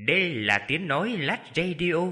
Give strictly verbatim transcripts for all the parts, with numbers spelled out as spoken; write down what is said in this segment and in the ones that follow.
Đây là tiếng nói Lách Radio.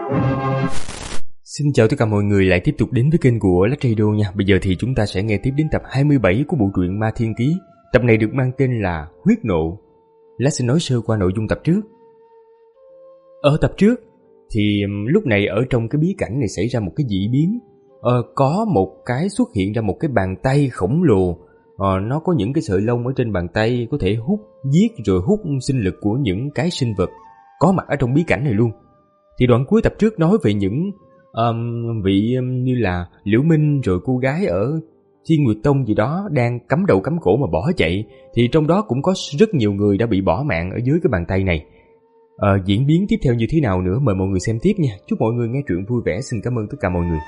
Xin chào tất cả mọi người lại tiếp tục đến với kênh của Lách Radio nha. Bây giờ thì chúng ta sẽ nghe tiếp đến tập hai mươi bảy của bộ truyện Ma Thiên Ký. Tập này được mang tên là Huyết Nộ. Lách xin nói sơ qua nội dung tập trước. Ở tập trước thì lúc này ở trong cái bí cảnh này xảy ra một cái dị biến. Ờ, có một cái xuất hiện ra một cái bàn tay khổng lồ. Ờ, nó có những cái sợi lông ở trên bàn tay có thể hút, giết rồi hút sinh lực của những cái sinh vật có mặt ở trong bí cảnh này luôn. Thì đoạn cuối tập trước nói về những um, vị um, như là Liễu Minh rồi cô gái ở Thiên Nguyệt Tông gì đó đang cắm đầu cắm cổ mà bỏ chạy. Thì trong đó cũng có rất nhiều người đã bị bỏ mạng ở dưới cái bàn tay này. Ờ, diễn biến tiếp theo như thế nào nữa mời mọi người xem tiếp nha. Chúc mọi người nghe truyện vui vẻ. Xin cảm ơn tất cả mọi người.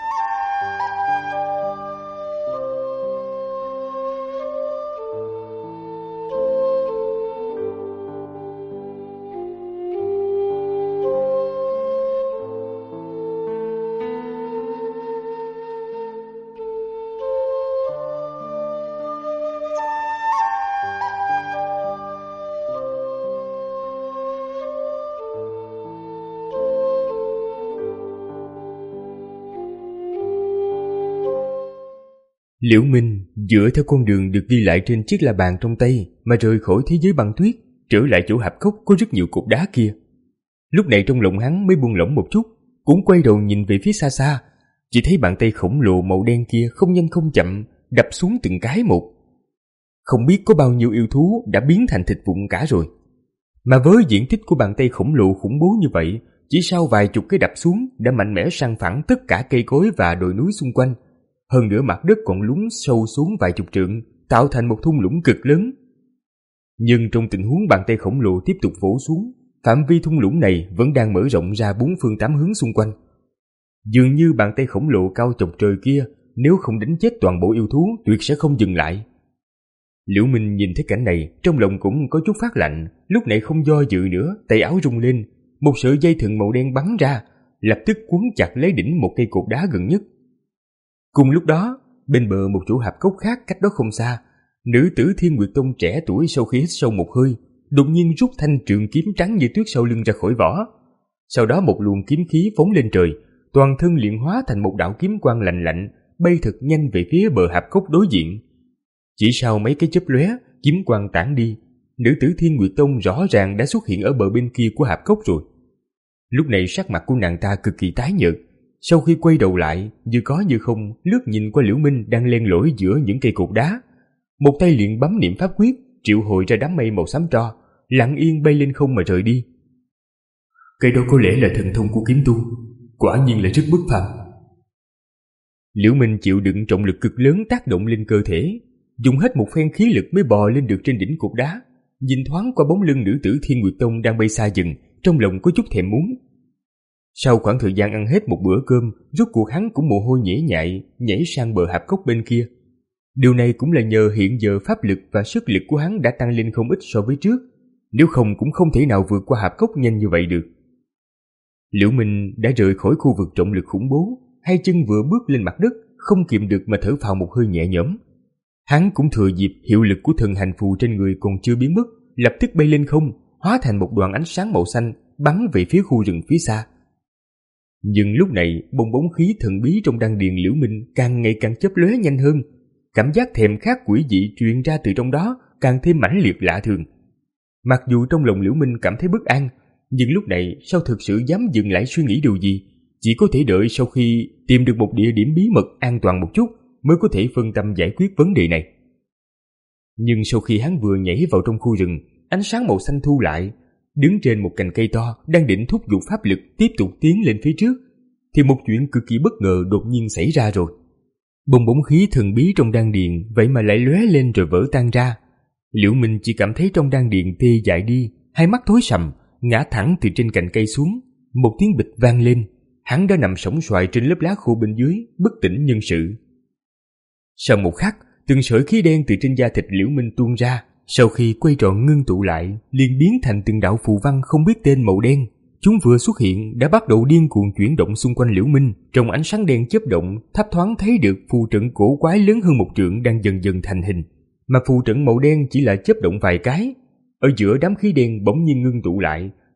Liễu Minh dựa theo con đường được ghi lại trên chiếc la bàn trong tay mà rời khỏi thế giới băng tuyết, trở lại chỗ hạp cốc có rất nhiều cục đá kia. Lúc này trong lòng hắn mới buông lỏng một chút, cũng quay đầu nhìn về phía xa xa, chỉ thấy bàn tay khổng lồ màu đen kia không nhanh không chậm đập xuống từng cái một. Không biết có bao nhiêu yêu thú đã biến thành thịt vụn cả rồi. Mà với diện tích của bàn tay khổng lồ khủng bố như vậy, chỉ sau vài chục cái đập xuống đã mạnh mẽ san phẳng tất cả cây cối và đồi núi xung quanh. Hơn nữa mặt đất còn lún sâu xuống vài chục trượng, tạo thành một thung lũng cực lớn. Nhưng trong tình huống bàn tay khổng lồ tiếp tục vỗ xuống, phạm vi thung lũng này vẫn đang mở rộng ra bốn phương tám hướng xung quanh. Dường như bàn tay khổng lồ cao chọc trời kia, nếu không đánh chết toàn bộ yêu thú, tuyệt sẽ không dừng lại. Liễu Minh nhìn thấy cảnh này, trong lòng cũng có chút phát lạnh, lúc này không do dự nữa, tay áo rung lên, một sợi dây thừng màu đen bắn ra, lập tức quấn chặt lấy đỉnh một cây cột đá gần nhất. Cùng lúc đó, bên bờ một chỗ hạp cốc khác cách đó không xa, nữ tử Thiên Nguyệt Tông trẻ tuổi sau khi hít sâu một hơi, đột nhiên rút thanh trường kiếm trắng như tuyết sau lưng ra khỏi vỏ. Sau đó một luồng kiếm khí phóng lên trời, toàn thân liền hóa thành một đạo kiếm quang lạnh lạnh, bay thật nhanh về phía bờ hạp cốc đối diện. Chỉ sau mấy cái chớp lóe, kiếm quang tản đi, nữ tử Thiên Nguyệt Tông rõ ràng đã xuất hiện ở bờ bên kia của hạp cốc rồi. Lúc này sắc mặt của nàng ta cực kỳ tái nhợt. Sau khi quay đầu lại, như có như không, lướt nhìn qua Liễu Minh đang len lỏi giữa những cây cột đá. Một tay liền bấm niệm pháp quyết, triệu hồi ra đám mây màu xám tro, lặng yên bay lên không mà rời đi. Cái đó có lẽ là thần thông của kiếm tu, quả nhiên là rất bất phàm. Liễu Minh chịu đựng trọng lực cực lớn tác động lên cơ thể, dùng hết một phen khí lực mới bò lên được trên đỉnh cột đá. Nhìn thoáng qua bóng lưng nữ tử Thiên Nguyệt Tông đang bay xa dần, trong lòng có chút thèm muốn. Sau khoảng thời gian ăn hết một bữa cơm, rốt cuộc hắn cũng mồ hôi nhễ nhại nhảy sang bờ hạp cốc bên kia. Điều này cũng là nhờ hiện giờ pháp lực và sức lực của hắn đã tăng lên không ít so với trước, nếu không cũng không thể nào vượt qua hạp cốc nhanh như vậy được. Liễu Minh đã rời khỏi khu vực trọng lực khủng bố, hai chân vừa bước lên mặt đất, không kìm được mà thở phào một hơi nhẹ nhõm. Hắn cũng thừa dịp hiệu lực của thần hành phù trên người còn chưa biến mất, lập tức bay lên không, hóa thành một đoàn ánh sáng màu xanh bắn về phía khu rừng phía xa. Nhưng lúc này bong bóng khí thần bí trong đan điền Liễu Minh càng ngày càng chớp lóe nhanh hơn, cảm giác thèm khát quỷ dị truyền ra từ trong đó càng thêm mãnh liệt lạ thường. Mặc dù trong lòng Liễu Minh cảm thấy bất an, nhưng lúc này sao thực sự dám dừng lại suy nghĩ điều gì, chỉ có thể đợi sau khi tìm được một địa điểm bí mật an toàn một chút mới có thể phân tâm giải quyết vấn đề này. Nhưng sau khi hắn vừa nhảy vào trong khu rừng, ánh sáng màu xanh thu lại, đứng trên một cành cây to đang định thúc giục pháp lực tiếp tục tiến lên phía trước, thì một chuyện cực kỳ bất ngờ đột nhiên xảy ra rồi. Bong bóng khí thần bí trong đan điền vậy mà lại lóe lên rồi vỡ tan ra. Liễu Minh chỉ cảm thấy trong đan điền tê dại đi, hai mắt tối sầm, ngã thẳng từ trên cành cây xuống. Một tiếng bịch vang lên, hắn đã nằm sóng xoài trên lớp lá khô bên dưới, bất tỉnh nhân sự. Sau một khắc, từng sợi khí đen từ trên da thịt Liễu Minh tuôn ra, sau khi quay tròn ngưng tụ lại, liền biến thành từng đạo phù văn không biết tên màu đen. Chúng vừa xuất hiện đã bắt đầu điên cuồng chuyển động xung quanh Liễu Minh, trong ánh sáng đen chớp động, thấp thoáng thấy được phù trận cổ quái lớn hơn một trượng đang dần dần thành hình. Mà phù trận màu đen chỉ là chớp động vài cái, ở giữa đám khí đen bỗng nhiên ngưng tụ lại,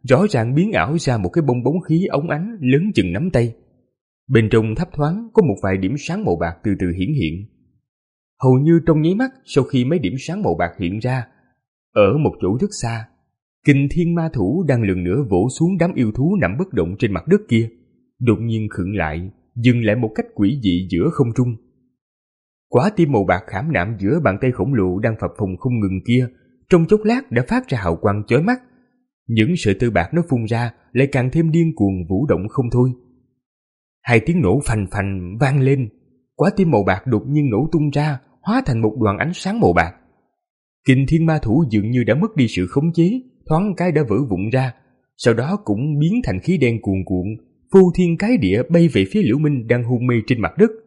rõ ràng biến ảo ra một cái bong bóng khí óng ánh lớn chừng nắm tay. Bên trong thấp thoáng có một vài điểm sáng màu bạc từ từ hiển hiện. Hầu như trong nháy mắt sau khi mấy điểm sáng màu bạc hiện ra, ở một chỗ rất xa, Kình Thiên Ma Thủ đang lần nữa vỗ xuống đám yêu thú nằm bất động trên mặt đất kia, đột nhiên khựng lại, dừng lại một cách quỷ dị giữa không trung. Quả tim màu bạc khảm nạm giữa bàn tay khổng lồ đang phập phồng không ngừng kia, trong chốc lát đã phát ra hào quang chói mắt. Những sợi tơ bạc nó phun ra lại càng thêm điên cuồng vũ động không thôi. Hai tiếng nổ phành phành vang lên, quả tim màu bạc đột nhiên nổ tung ra, hóa thành một đoàn ánh sáng màu bạc. Kình Thiên Ma Thủ dường như đã mất đi sự khống chế, thoáng cái đã vỡ vụn ra, sau đó cũng biến thành khí đen cuồn cuộn, phô thiên cái địa bay về phía Liễu Minh đang hôn mê trên mặt đất.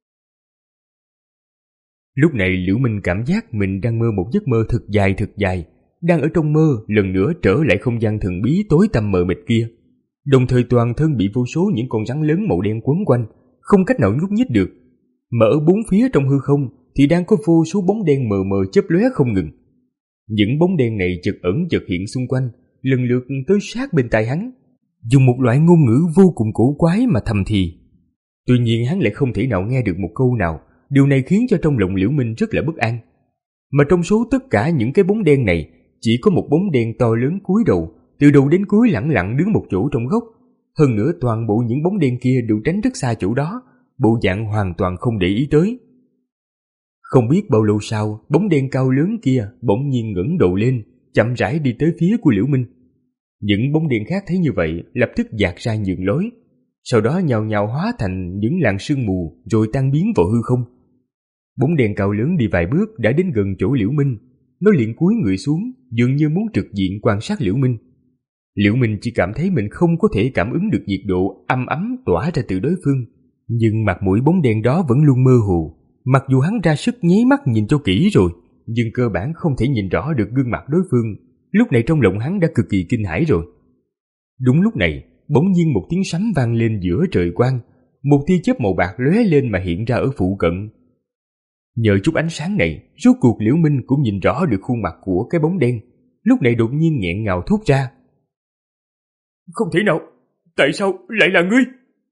Lúc này Liễu Minh cảm giác mình đang mơ một giấc mơ thật dài thật dài, đang ở trong mơ lần nữa trở lại không gian thần bí tối tăm mờ mịt kia, đồng thời toàn thân bị vô số những con rắn lớn màu đen quấn quanh, không cách nào nhúc nhích được. Mà ở bốn phía trong hư không thì đang có vô số bóng đen mờ mờ chớp lóe không ngừng. Những bóng đen này chợt ẩn chợt hiện xung quanh, lần lượt tới sát bên tai hắn, dùng một loại ngôn ngữ vô cùng cổ quái mà thầm thì. Tuy nhiên hắn lại không thể nào nghe được một câu nào, điều này khiến cho trong lòng Liễu Minh rất là bất an. Mà trong số tất cả những cái bóng đen này, chỉ có một bóng đen to lớn cúi đầu, từ đầu đến cuối lẳng lặng đứng một chỗ trong góc. Hơn nữa toàn bộ những bóng đen kia đều tránh rất xa chỗ đó, bộ dạng hoàn toàn không để ý tới. Không biết bao lâu sau, bóng đen cao lớn kia bỗng nhiên ngẩng đầu lên, chậm rãi đi tới phía của Liễu Minh. Những bóng đen khác thấy như vậy lập tức dạt ra nhường lối, sau đó nhào nhào hóa thành những làn sương mù rồi tan biến vào hư không. Bóng đen cao lớn đi vài bước đã đến gần chỗ Liễu Minh, nó liền cúi người xuống, dường như muốn trực diện quan sát Liễu Minh. Liễu Minh chỉ cảm thấy mình không có thể cảm ứng được nhiệt độ âm ấm tỏa ra từ đối phương, nhưng mặt mũi bóng đen đó vẫn luôn mơ hồ. Mặc dù hắn ra sức nháy mắt nhìn cho kỹ rồi, nhưng cơ bản không thể nhìn rõ được gương mặt đối phương. Lúc này trong lòng hắn đã cực kỳ kinh hãi rồi. Đúng lúc này, bỗng nhiên một tiếng sấm vang lên giữa trời quang, một tia chớp màu bạc lóe lên mà hiện ra ở phụ cận. Nhờ chút ánh sáng này, rốt cuộc Liễu Minh cũng nhìn rõ được khuôn mặt của cái bóng đen. Lúc này đột nhiên nghẹn ngào thốt ra: "Không thể nào, tại sao lại là ngươi?"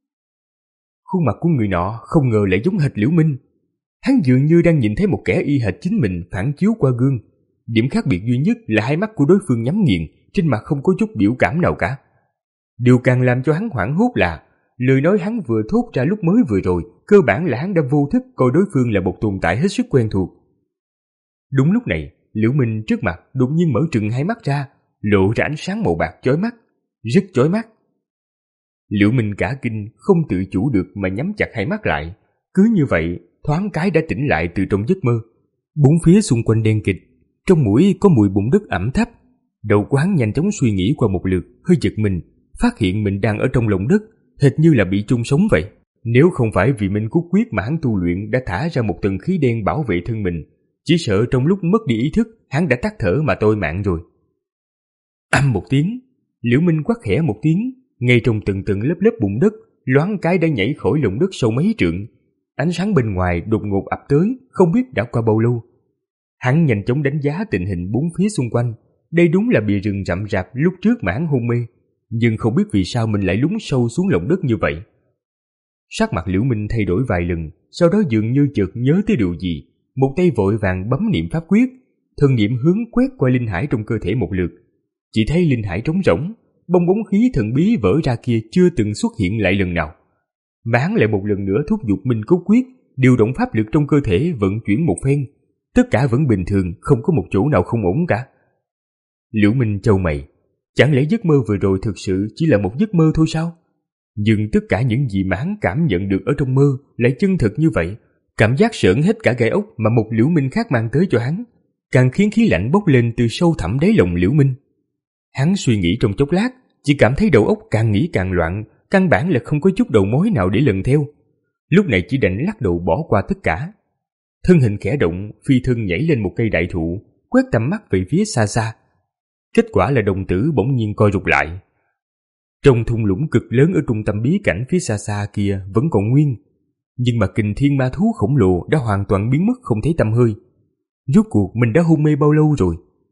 Khuôn mặt của người nọ không ngờ lại giống hệt Liễu Minh. Hắn dường như đang nhìn thấy một kẻ y hệt chính mình phản chiếu qua gương. Điểm khác biệt duy nhất là hai mắt của đối phương nhắm nghiền, trên mặt không có chút biểu cảm nào cả. Điều càng làm cho hắn hoảng hốt là lời nói hắn vừa thốt ra lúc mới vừa rồi, cơ bản là hắn đã vô thức coi đối phương là một tồn tại hết sức quen thuộc. Đúng lúc này, Liễu Minh trước mặt đột nhiên mở trừng hai mắt ra, lộ ra ánh sáng màu bạc chói mắt, rất chói mắt. Liễu Minh cả kinh không tự chủ được mà nhắm chặt hai mắt lại. Cứ như vậy, thoáng cái đã tỉnh lại từ trong giấc mơ. Bốn phía xung quanh đen kịt, trong mũi có mùi bùn đất ẩm thấp. Đầu của hắn nhanh chóng suy nghĩ qua một lượt, hơi giật mình, phát hiện mình đang ở trong lòng đất, hệt như là bị chôn sống vậy. Nếu không phải vì Minh Cốt Quyết mà hắn tu luyện đã thả ra một tầng khí đen bảo vệ thân mình, chỉ sợ trong lúc mất đi ý thức, hắn đã tắt thở mà tôi mạng rồi. Âm một tiếng, Liễu Minh quát khẽ một tiếng, ngay trong từng từng lớp lớp bùn đất, loáng cái đã nhảy khỏi lòng đất sâu mấy trượng. Ánh sáng bên ngoài đột ngột ập tới, không biết đã qua bao lâu. Hắn nhanh chóng đánh giá tình hình bốn phía xung quanh. Đây đúng là bìa rừng rậm rạp lúc trước mà hắn hôn mê, nhưng không biết vì sao mình lại lún sâu xuống lòng đất như vậy. Sắc mặt Liễu Minh thay đổi vài lần, sau đó dường như chợt nhớ tới điều gì, một tay vội vàng bấm niệm pháp quyết, thần niệm hướng quét qua linh hải trong cơ thể một lượt. Chỉ thấy linh hải trống rỗng, bong bóng khí thần bí vỡ ra kia chưa từng xuất hiện lại lần nào. Mà hắn lại một lần nữa thúc giục Minh Cốt Quyết, điều động pháp lực trong cơ thể vận chuyển một phen, tất cả vẫn bình thường, không có một chỗ nào không ổn cả. Liễu Minh chau mày, chẳng lẽ giấc mơ vừa rồi thực sự chỉ là một giấc mơ thôi sao? Nhưng tất cả những gì mà hắn cảm nhận được ở trong mơ lại chân thực như vậy, cảm giác sởn hết cả gai ốc mà một Liễu Minh khác mang tới cho hắn, càng khiến khí lạnh bốc lên từ sâu thẳm đáy lòng Liễu Minh. Hắn suy nghĩ trong chốc lát, chỉ cảm thấy đầu óc càng nghĩ càng loạn, căn bản là không có chút đầu mối nào để lần theo. Lúc này chỉ đành lắc đầu bỏ qua tất cả. Thân hình khẽ động, phi thân nhảy lên một cây đại thụ, quét tầm mắt về phía xa xa. Kết quả là đồng tử bỗng nhiên co rụt lại. Trong thung lũng cực lớn ở trung tâm bí cảnh phía xa xa kia vẫn còn nguyên, nhưng mà Kình Thiên Ma Thú khổng lồ đã hoàn toàn biến mất không thấy tăm hơi. Rốt cuộc mình đã hôn mê bao lâu rồi?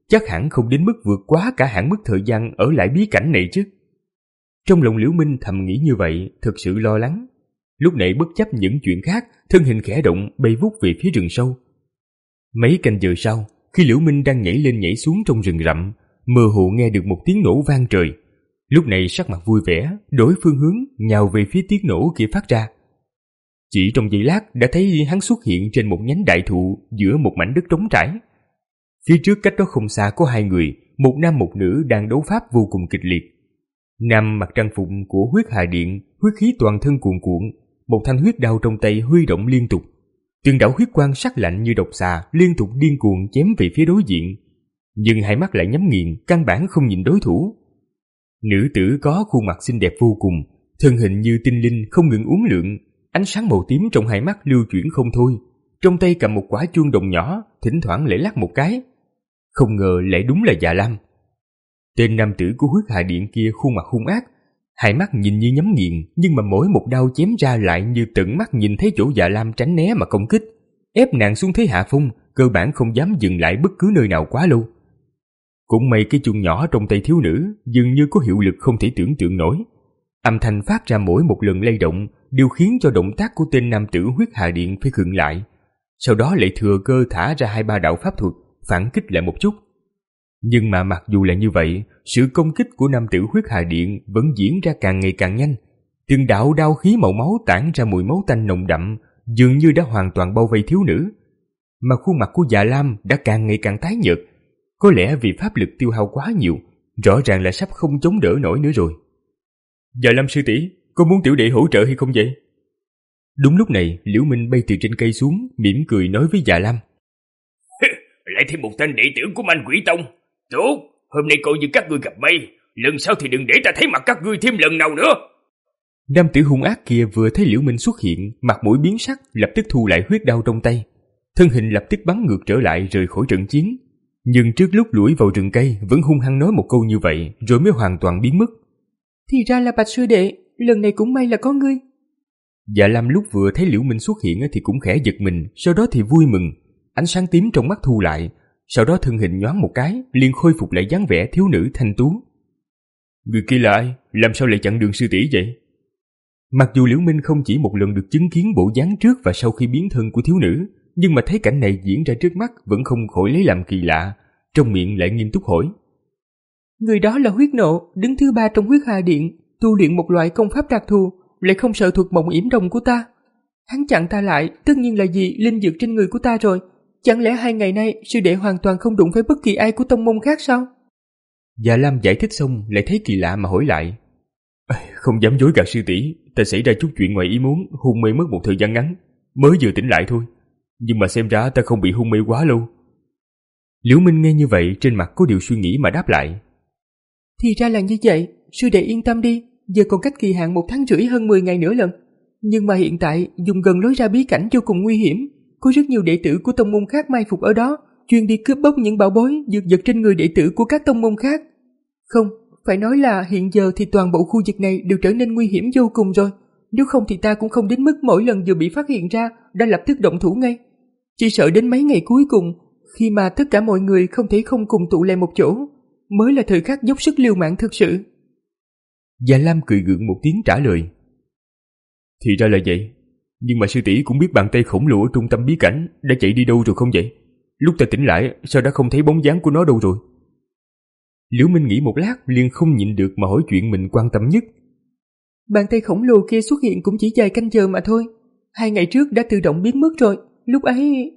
chắc hẳn không đến mức vượt quá cả hạn mức thời gian ở lại bí cảnh này chứ. Trong lòng Liễu Minh thầm nghĩ như vậy, thật sự lo lắng. Lúc này bất chấp những chuyện khác, thân hình khẽ động bay vút về phía rừng sâu. Mấy canh giờ sau, khi Liễu Minh đang nhảy lên nhảy xuống trong rừng rậm, mơ hồ nghe được một tiếng nổ vang trời. Lúc này sắc mặt vui vẻ, đổi phương hướng, nhào về phía tiếng nổ kia phát ra. Chỉ trong giây lát đã thấy hắn xuất hiện trên một nhánh đại thụ giữa một mảnh đất trống trải. Phía trước cách đó không xa có hai người, một nam một nữ đang đấu pháp vô cùng kịch liệt. Nam mặc trang phục của huyết hà điện, huyết khí toàn thân cuồn cuộn, một thanh huyết đao trong tay huy động liên tục. Từng đạo huyết quang sắc lạnh như độc xà liên tục điên cuồng chém về phía đối diện, nhưng hai mắt lại nhắm nghiền, căn bản không nhìn đối thủ. Nữ tử có khuôn mặt xinh đẹp vô cùng, thân hình như tinh linh không ngừng uốn lượn, ánh sáng màu tím trong hai mắt lưu chuyển không thôi. Trong tay cầm một quả chuông đồng nhỏ, thỉnh thoảng lại lắc một cái. Không ngờ lại đúng là Dạ Lam. Tên nam tử của huyết hà điện kia khuôn mặt hung ác, hai mắt nhìn như nhắm nghiền, nhưng mà mỗi một đao chém ra lại như tận mắt nhìn thấy chỗ Dạ Lam tránh né mà công kích, ép nàng xuống thế hạ phong, cơ bản không dám dừng lại bất cứ nơi nào quá lâu. Cũng may cái chuông nhỏ trong tay thiếu nữ dường như có hiệu lực không thể tưởng tượng nổi. Âm thanh phát ra mỗi một lần lay động đều khiến cho động tác của tên nam tử huyết hà điện phải khựng lại, sau đó lại thừa cơ thả ra hai ba đạo pháp thuật phản kích lại một chút. Nhưng mà mặc dù là như vậy, sự công kích của nam tử huyết hà điện vẫn diễn ra càng ngày càng nhanh. Từng đạo đao khí màu máu tản ra mùi máu tanh nồng đậm, dường như đã hoàn toàn bao vây thiếu nữ. Mà khuôn mặt của Dạ Lam đã càng ngày càng tái nhợt, có lẽ vì pháp lực tiêu hao quá nhiều, rõ ràng là sắp không chống đỡ nổi nữa rồi. Dạ Lam sư tỷ, có muốn tiểu đệ hỗ trợ hay không vậy? Đúng lúc này, Liễu Minh bay từ trên cây xuống, mỉm cười nói với Dạ Lam. Lại thêm một tên đệ tử của Manh Quỷ Tông. Tốt, hôm nay coi như các ngươi gặp may, lần sau thì đừng để ta thấy mặt các ngươi thêm lần nào nữa. Nam tử hung ác kia vừa thấy Liễu Minh xuất hiện, mặt mũi biến sắc, lập tức thu lại huyết đao trong tay. Thân hình lập tức bắn ngược trở lại rời khỏi trận chiến. Nhưng trước lúc lủi vào rừng cây vẫn hung hăng nói một câu như vậy, rồi mới hoàn toàn biến mất. Thì ra là Bạch sư đệ, lần này cũng may là có ngươi. Dạ Lam lúc vừa thấy Liễu Minh xuất hiện thì cũng khẽ giật mình, sau đó thì vui mừng, ánh sáng tím trong mắt thu lại, sau đó thân hình nhoáng một cái, liền khôi phục lại dáng vẻ thiếu nữ thanh tú. Người kia là ai? Làm sao lại chặn đường sư tỷ vậy? Mặc dù Liễu Minh không chỉ một lần được chứng kiến bộ dáng trước và sau khi biến thân của thiếu nữ, nhưng mà thấy cảnh này diễn ra trước mắt vẫn không khỏi lấy làm kỳ lạ, trong miệng lại nghiêm túc hỏi. Người đó là huyết nộ, đứng thứ ba trong huyết hà điện, tu luyện một loại công pháp đặc thù, lại không sợ thuật mộng yểm đồng của ta. Hắn chặn ta lại, tất nhiên là vì linh dược trên người của ta rồi. Chẳng lẽ hai ngày nay sư đệ hoàn toàn không đụng với bất kỳ ai của tông môn khác sao? Dạ Lam giải thích xong lại thấy kỳ lạ mà hỏi lại. Không dám dối gạt sư tỷ, ta xảy ra chút chuyện ngoài ý muốn, hôn mê mất một thời gian ngắn, mới vừa tỉnh lại thôi. Nhưng mà xem ra ta không bị hôn mê quá lâu. Liễu Minh nghe như vậy trên mặt có điều suy nghĩ mà đáp lại. Thì ra là như vậy, sư đệ yên tâm đi, giờ còn cách kỳ hạn một tháng rưỡi hơn mười ngày nữa lần. Nhưng mà hiện tại dùng gần lối ra bí cảnh vô cùng nguy hiểm, có rất nhiều đệ tử của tông môn khác mai phục ở đó, chuyên đi cướp bóc những bảo bối dược vật trên người đệ tử của các tông môn khác. Không, phải nói là hiện giờ thì toàn bộ khu vực này đều trở nên nguy hiểm vô cùng rồi. Nếu không thì ta cũng không đến mức mỗi lần vừa bị phát hiện ra đã lập tức động thủ ngay. Chỉ sợ đến mấy ngày cuối cùng, khi mà tất cả mọi người không thể không cùng tụ lại một chỗ, mới là thời khắc dốc sức liều mạng thực sự. Dạ Lam cười gượng một tiếng trả lời. Thì ra là vậy, nhưng mà sư tỷ cũng biết bàn tay khổng lồ ở trung tâm bí cảnh đã chạy đi đâu rồi không vậy? Lúc ta tỉnh lại sao đã không thấy bóng dáng của nó đâu rồi? Liễu Minh nghĩ một lát liền không nhịn được mà hỏi chuyện mình quan tâm nhất. Bàn tay khổng lồ kia xuất hiện cũng chỉ vài canh giờ mà thôi, hai ngày trước đã tự động biến mất rồi, lúc ấy...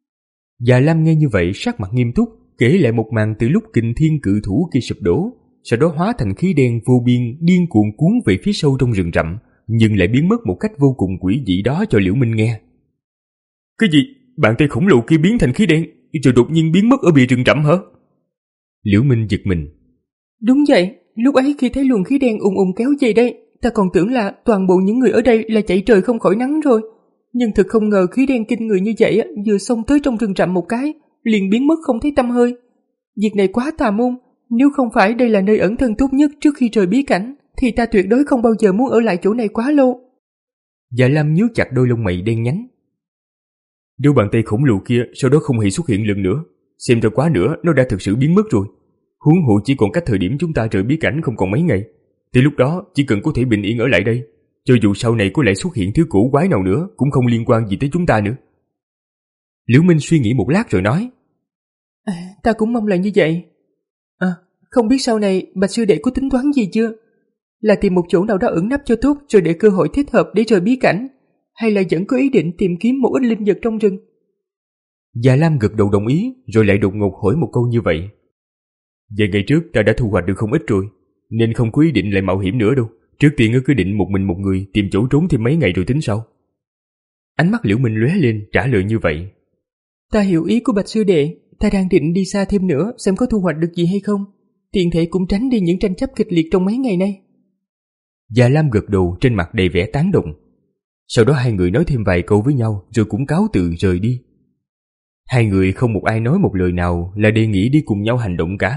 Dạ Lam nghe như vậy sắc mặt nghiêm túc, kể lại một màn từ lúc kình thiên cự thủ kia sụp đổ, sau đó hóa thành khí đen vô biên điên cuồng cuốn về phía sâu trong rừng rậm, nhưng lại biến mất một cách vô cùng quỷ dị đó cho Liễu Minh nghe. Cái gì? Bàn tay khổng lồ kia biến thành khí đen, rồi đột nhiên biến mất ở bìa rừng rậm hả? Liễu Minh giật mình. Đúng vậy, lúc ấy khi thấy luồng khí đen ùng ùng kéo về đây, ta còn tưởng là toàn bộ những người ở đây là chạy trời không khỏi nắng rồi. Nhưng thực không ngờ khí đen kinh người như vậy vừa xông tới trong rừng rậm một cái, liền biến mất không thấy tăm hơi. Việc này quá tà môn, nếu không phải đây là nơi ẩn thân tốt nhất trước khi rời bí cảnh, thì ta tuyệt đối không bao giờ muốn ở lại chỗ này quá lâu. Dạ Lam nhíu chặt đôi lông mày đen nhánh. Nếu bàn tay khổng lồ kia sau đó không hề xuất hiện lần nữa, xem ra quá nữa nó đã thực sự biến mất rồi. Huống hộ chỉ còn cách thời điểm chúng ta rời bí cảnh không còn mấy ngày. Tới lúc đó chỉ cần có thể bình yên ở lại đây, cho dù sau này có lại xuất hiện thứ cổ quái nào nữa cũng không liên quan gì tới chúng ta nữa. Liễu Minh suy nghĩ một lát rồi nói, à, ta cũng mong là như vậy. À, không biết sau này Bạch sư đệ có tính toán gì chưa? Là tìm một chỗ nào đó ẩn nấp cho tốt rồi để cơ hội thích hợp để rời bí cảnh, hay là vẫn có ý định tìm kiếm một ít linh vật trong rừng? Già Lam gật đầu đồng ý, rồi lại đột ngột hỏi một câu như vậy. Vài ngày trước ta đã thu hoạch được không ít rồi, nên không có ý định lại mạo hiểm nữa đâu. Trước tiên cứ định một mình một người tìm chỗ trốn thêm mấy ngày rồi tính sau. Ánh mắt Liễu Minh lóe lên trả lời như vậy. Ta hiểu ý của Bạch sư đệ, ta đang định đi xa thêm nữa xem có thu hoạch được gì hay không, tiện thể cũng tránh đi những tranh chấp kịch liệt trong mấy ngày nay. Già Lam gật đầu, trên mặt đầy vẻ tán đồng. Sau đó hai người nói thêm vài câu với nhau rồi cũng cáo từ rời đi. Hai người không một ai nói một lời nào là đề nghị đi cùng nhau hành động cả.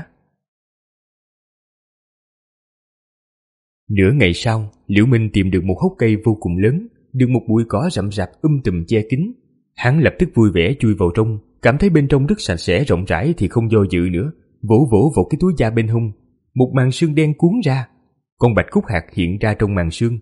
Nửa ngày sau, Liễu Minh tìm được một hốc cây vô cùng lớn, được một bụi cỏ rậm rạp um tùm che kín. Hắn lập tức vui vẻ chui vào trong, cảm thấy bên trong rất sạch sẽ rộng rãi thì không do dự nữa, vỗ vỗ vào cái túi da bên hông. Một màn sương đen cuốn ra, con bạch cúc hạt hiện ra trong màn sương.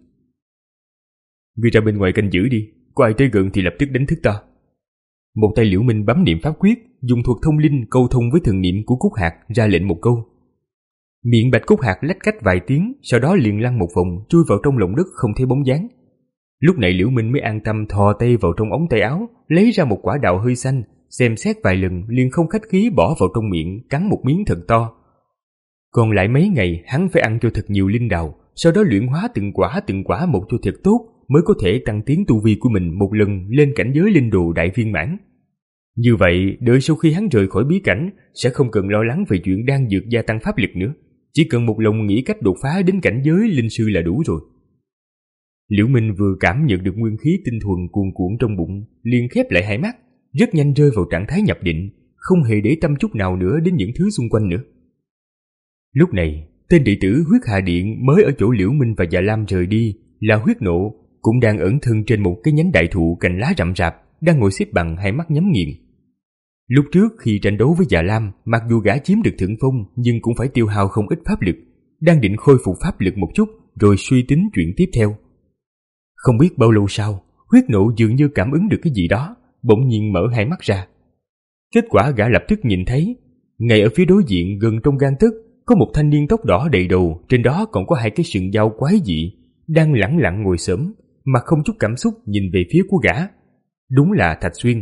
Ngươi ra bên ngoài canh giữ đi, có ai tới gần thì lập tức đánh thức ta. Một tay Liễu Minh bấm niệm pháp quyết, dùng thuật thông linh câu thông với thần niệm của cúc hạt, ra lệnh một câu. Miệng bạch cúc hạt lách cách vài tiếng, sau đó liền lăn một vòng chui vào trong lòng đất không thấy bóng dáng. Lúc này Liễu Minh mới an tâm thò tay vào trong ống tay áo, lấy ra một quả đào hơi xanh, xem xét vài lần liền không khách khí bỏ vào trong miệng, cắn một miếng thật to. Còn lại mấy ngày hắn phải ăn cho thật nhiều linh đào, sau đó luyện hóa từng quả từng quả một cho thật tốt, mới có thể tăng tiến tu vi của mình một lần lên cảnh giới linh đồ đại viên mãn. Như vậy, đợi sau khi hắn rời khỏi bí cảnh, sẽ không cần lo lắng về chuyện đan dược gia tăng pháp lực nữa, chỉ cần một lòng nghĩ cách đột phá đến cảnh giới linh sư là đủ rồi. Liễu Minh vừa cảm nhận được nguyên khí tinh thuần cuồn cuộn trong bụng, liền khép lại hai mắt, rất nhanh rơi vào trạng thái nhập định, không hề để tâm chút nào nữa đến những thứ xung quanh nữa. Lúc này, tên đệ tử Huyết Hà Điện mới ở chỗ Liễu Minh và Dạ Lam rời đi là Huyết Nộ, cũng đang ẩn thân trên một cái nhánh đại thụ cành lá rậm rạp, đang ngồi xếp bằng hai mắt nhắm nghiền. Lúc trước khi tranh đấu với Dạ Lam, mặc dù gã chiếm được thượng phong nhưng cũng phải tiêu hao không ít pháp lực, đang định khôi phục pháp lực một chút rồi suy tính chuyện tiếp theo. Không biết bao lâu sau, Huyết Nộ dường như cảm ứng được cái gì đó, bỗng nhiên mở hai mắt ra. Kết quả gã lập tức nhìn thấy, ngay ở phía đối diện gần trong gang tấc có một thanh niên tóc đỏ đầy đầu, trên đó còn có hai cái sừng dao quái dị, đang lẳng lặng ngồi xổm, mà không chút cảm xúc nhìn về phía của gã. Đúng là Thạch Xuyên.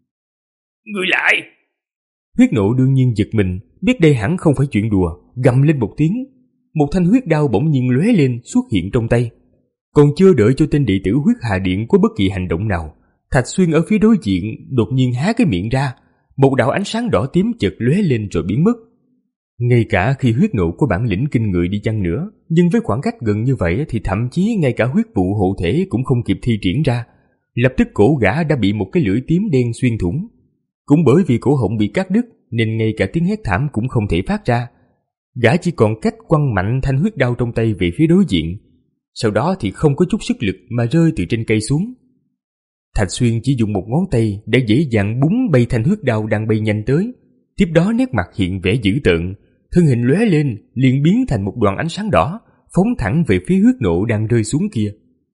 Người lại! Huyết Nộ đương nhiên giật mình, biết đây hẳn không phải chuyện đùa, gầm lên một tiếng. Một thanh huyết đao bỗng nhiên lóe lên xuất hiện trong tay. Còn chưa đợi cho tên đệ tử Huyết Hà Điện có bất kỳ hành động nào, Thạch Xuyên ở phía đối diện đột nhiên há cái miệng ra, một đạo ánh sáng đỏ tím chợt lóe lên rồi biến mất. Ngay cả khi Huyết Nộ có bản lĩnh kinh người đi chăng nữa, nhưng với khoảng cách gần như vậy thì thậm chí ngay cả huyết vụ hộ thể cũng không kịp thi triển ra. Lập tức cổ gã đã bị một cái lưỡi tím đen xuyên thủng. Cũng bởi vì cổ họng bị cắt đứt nên ngay cả tiếng hét thảm cũng không thể phát ra. Gã chỉ còn cách quăng mạnh thanh huyết đao trong tay về phía đối diện, sau đó thì không có chút sức lực mà rơi từ trên cây xuống. Thạch Xuyên chỉ dùng một ngón tay để dễ dàng búng bay thanh huyết đao đang bay nhanh tới. Tiếp đó nét mặt hiện vẻ dữ tợn, thân hình lóe lên liền biến thành một đoàn ánh sáng đỏ, phóng thẳng về phía Huyết Nộ đang rơi xuống kia.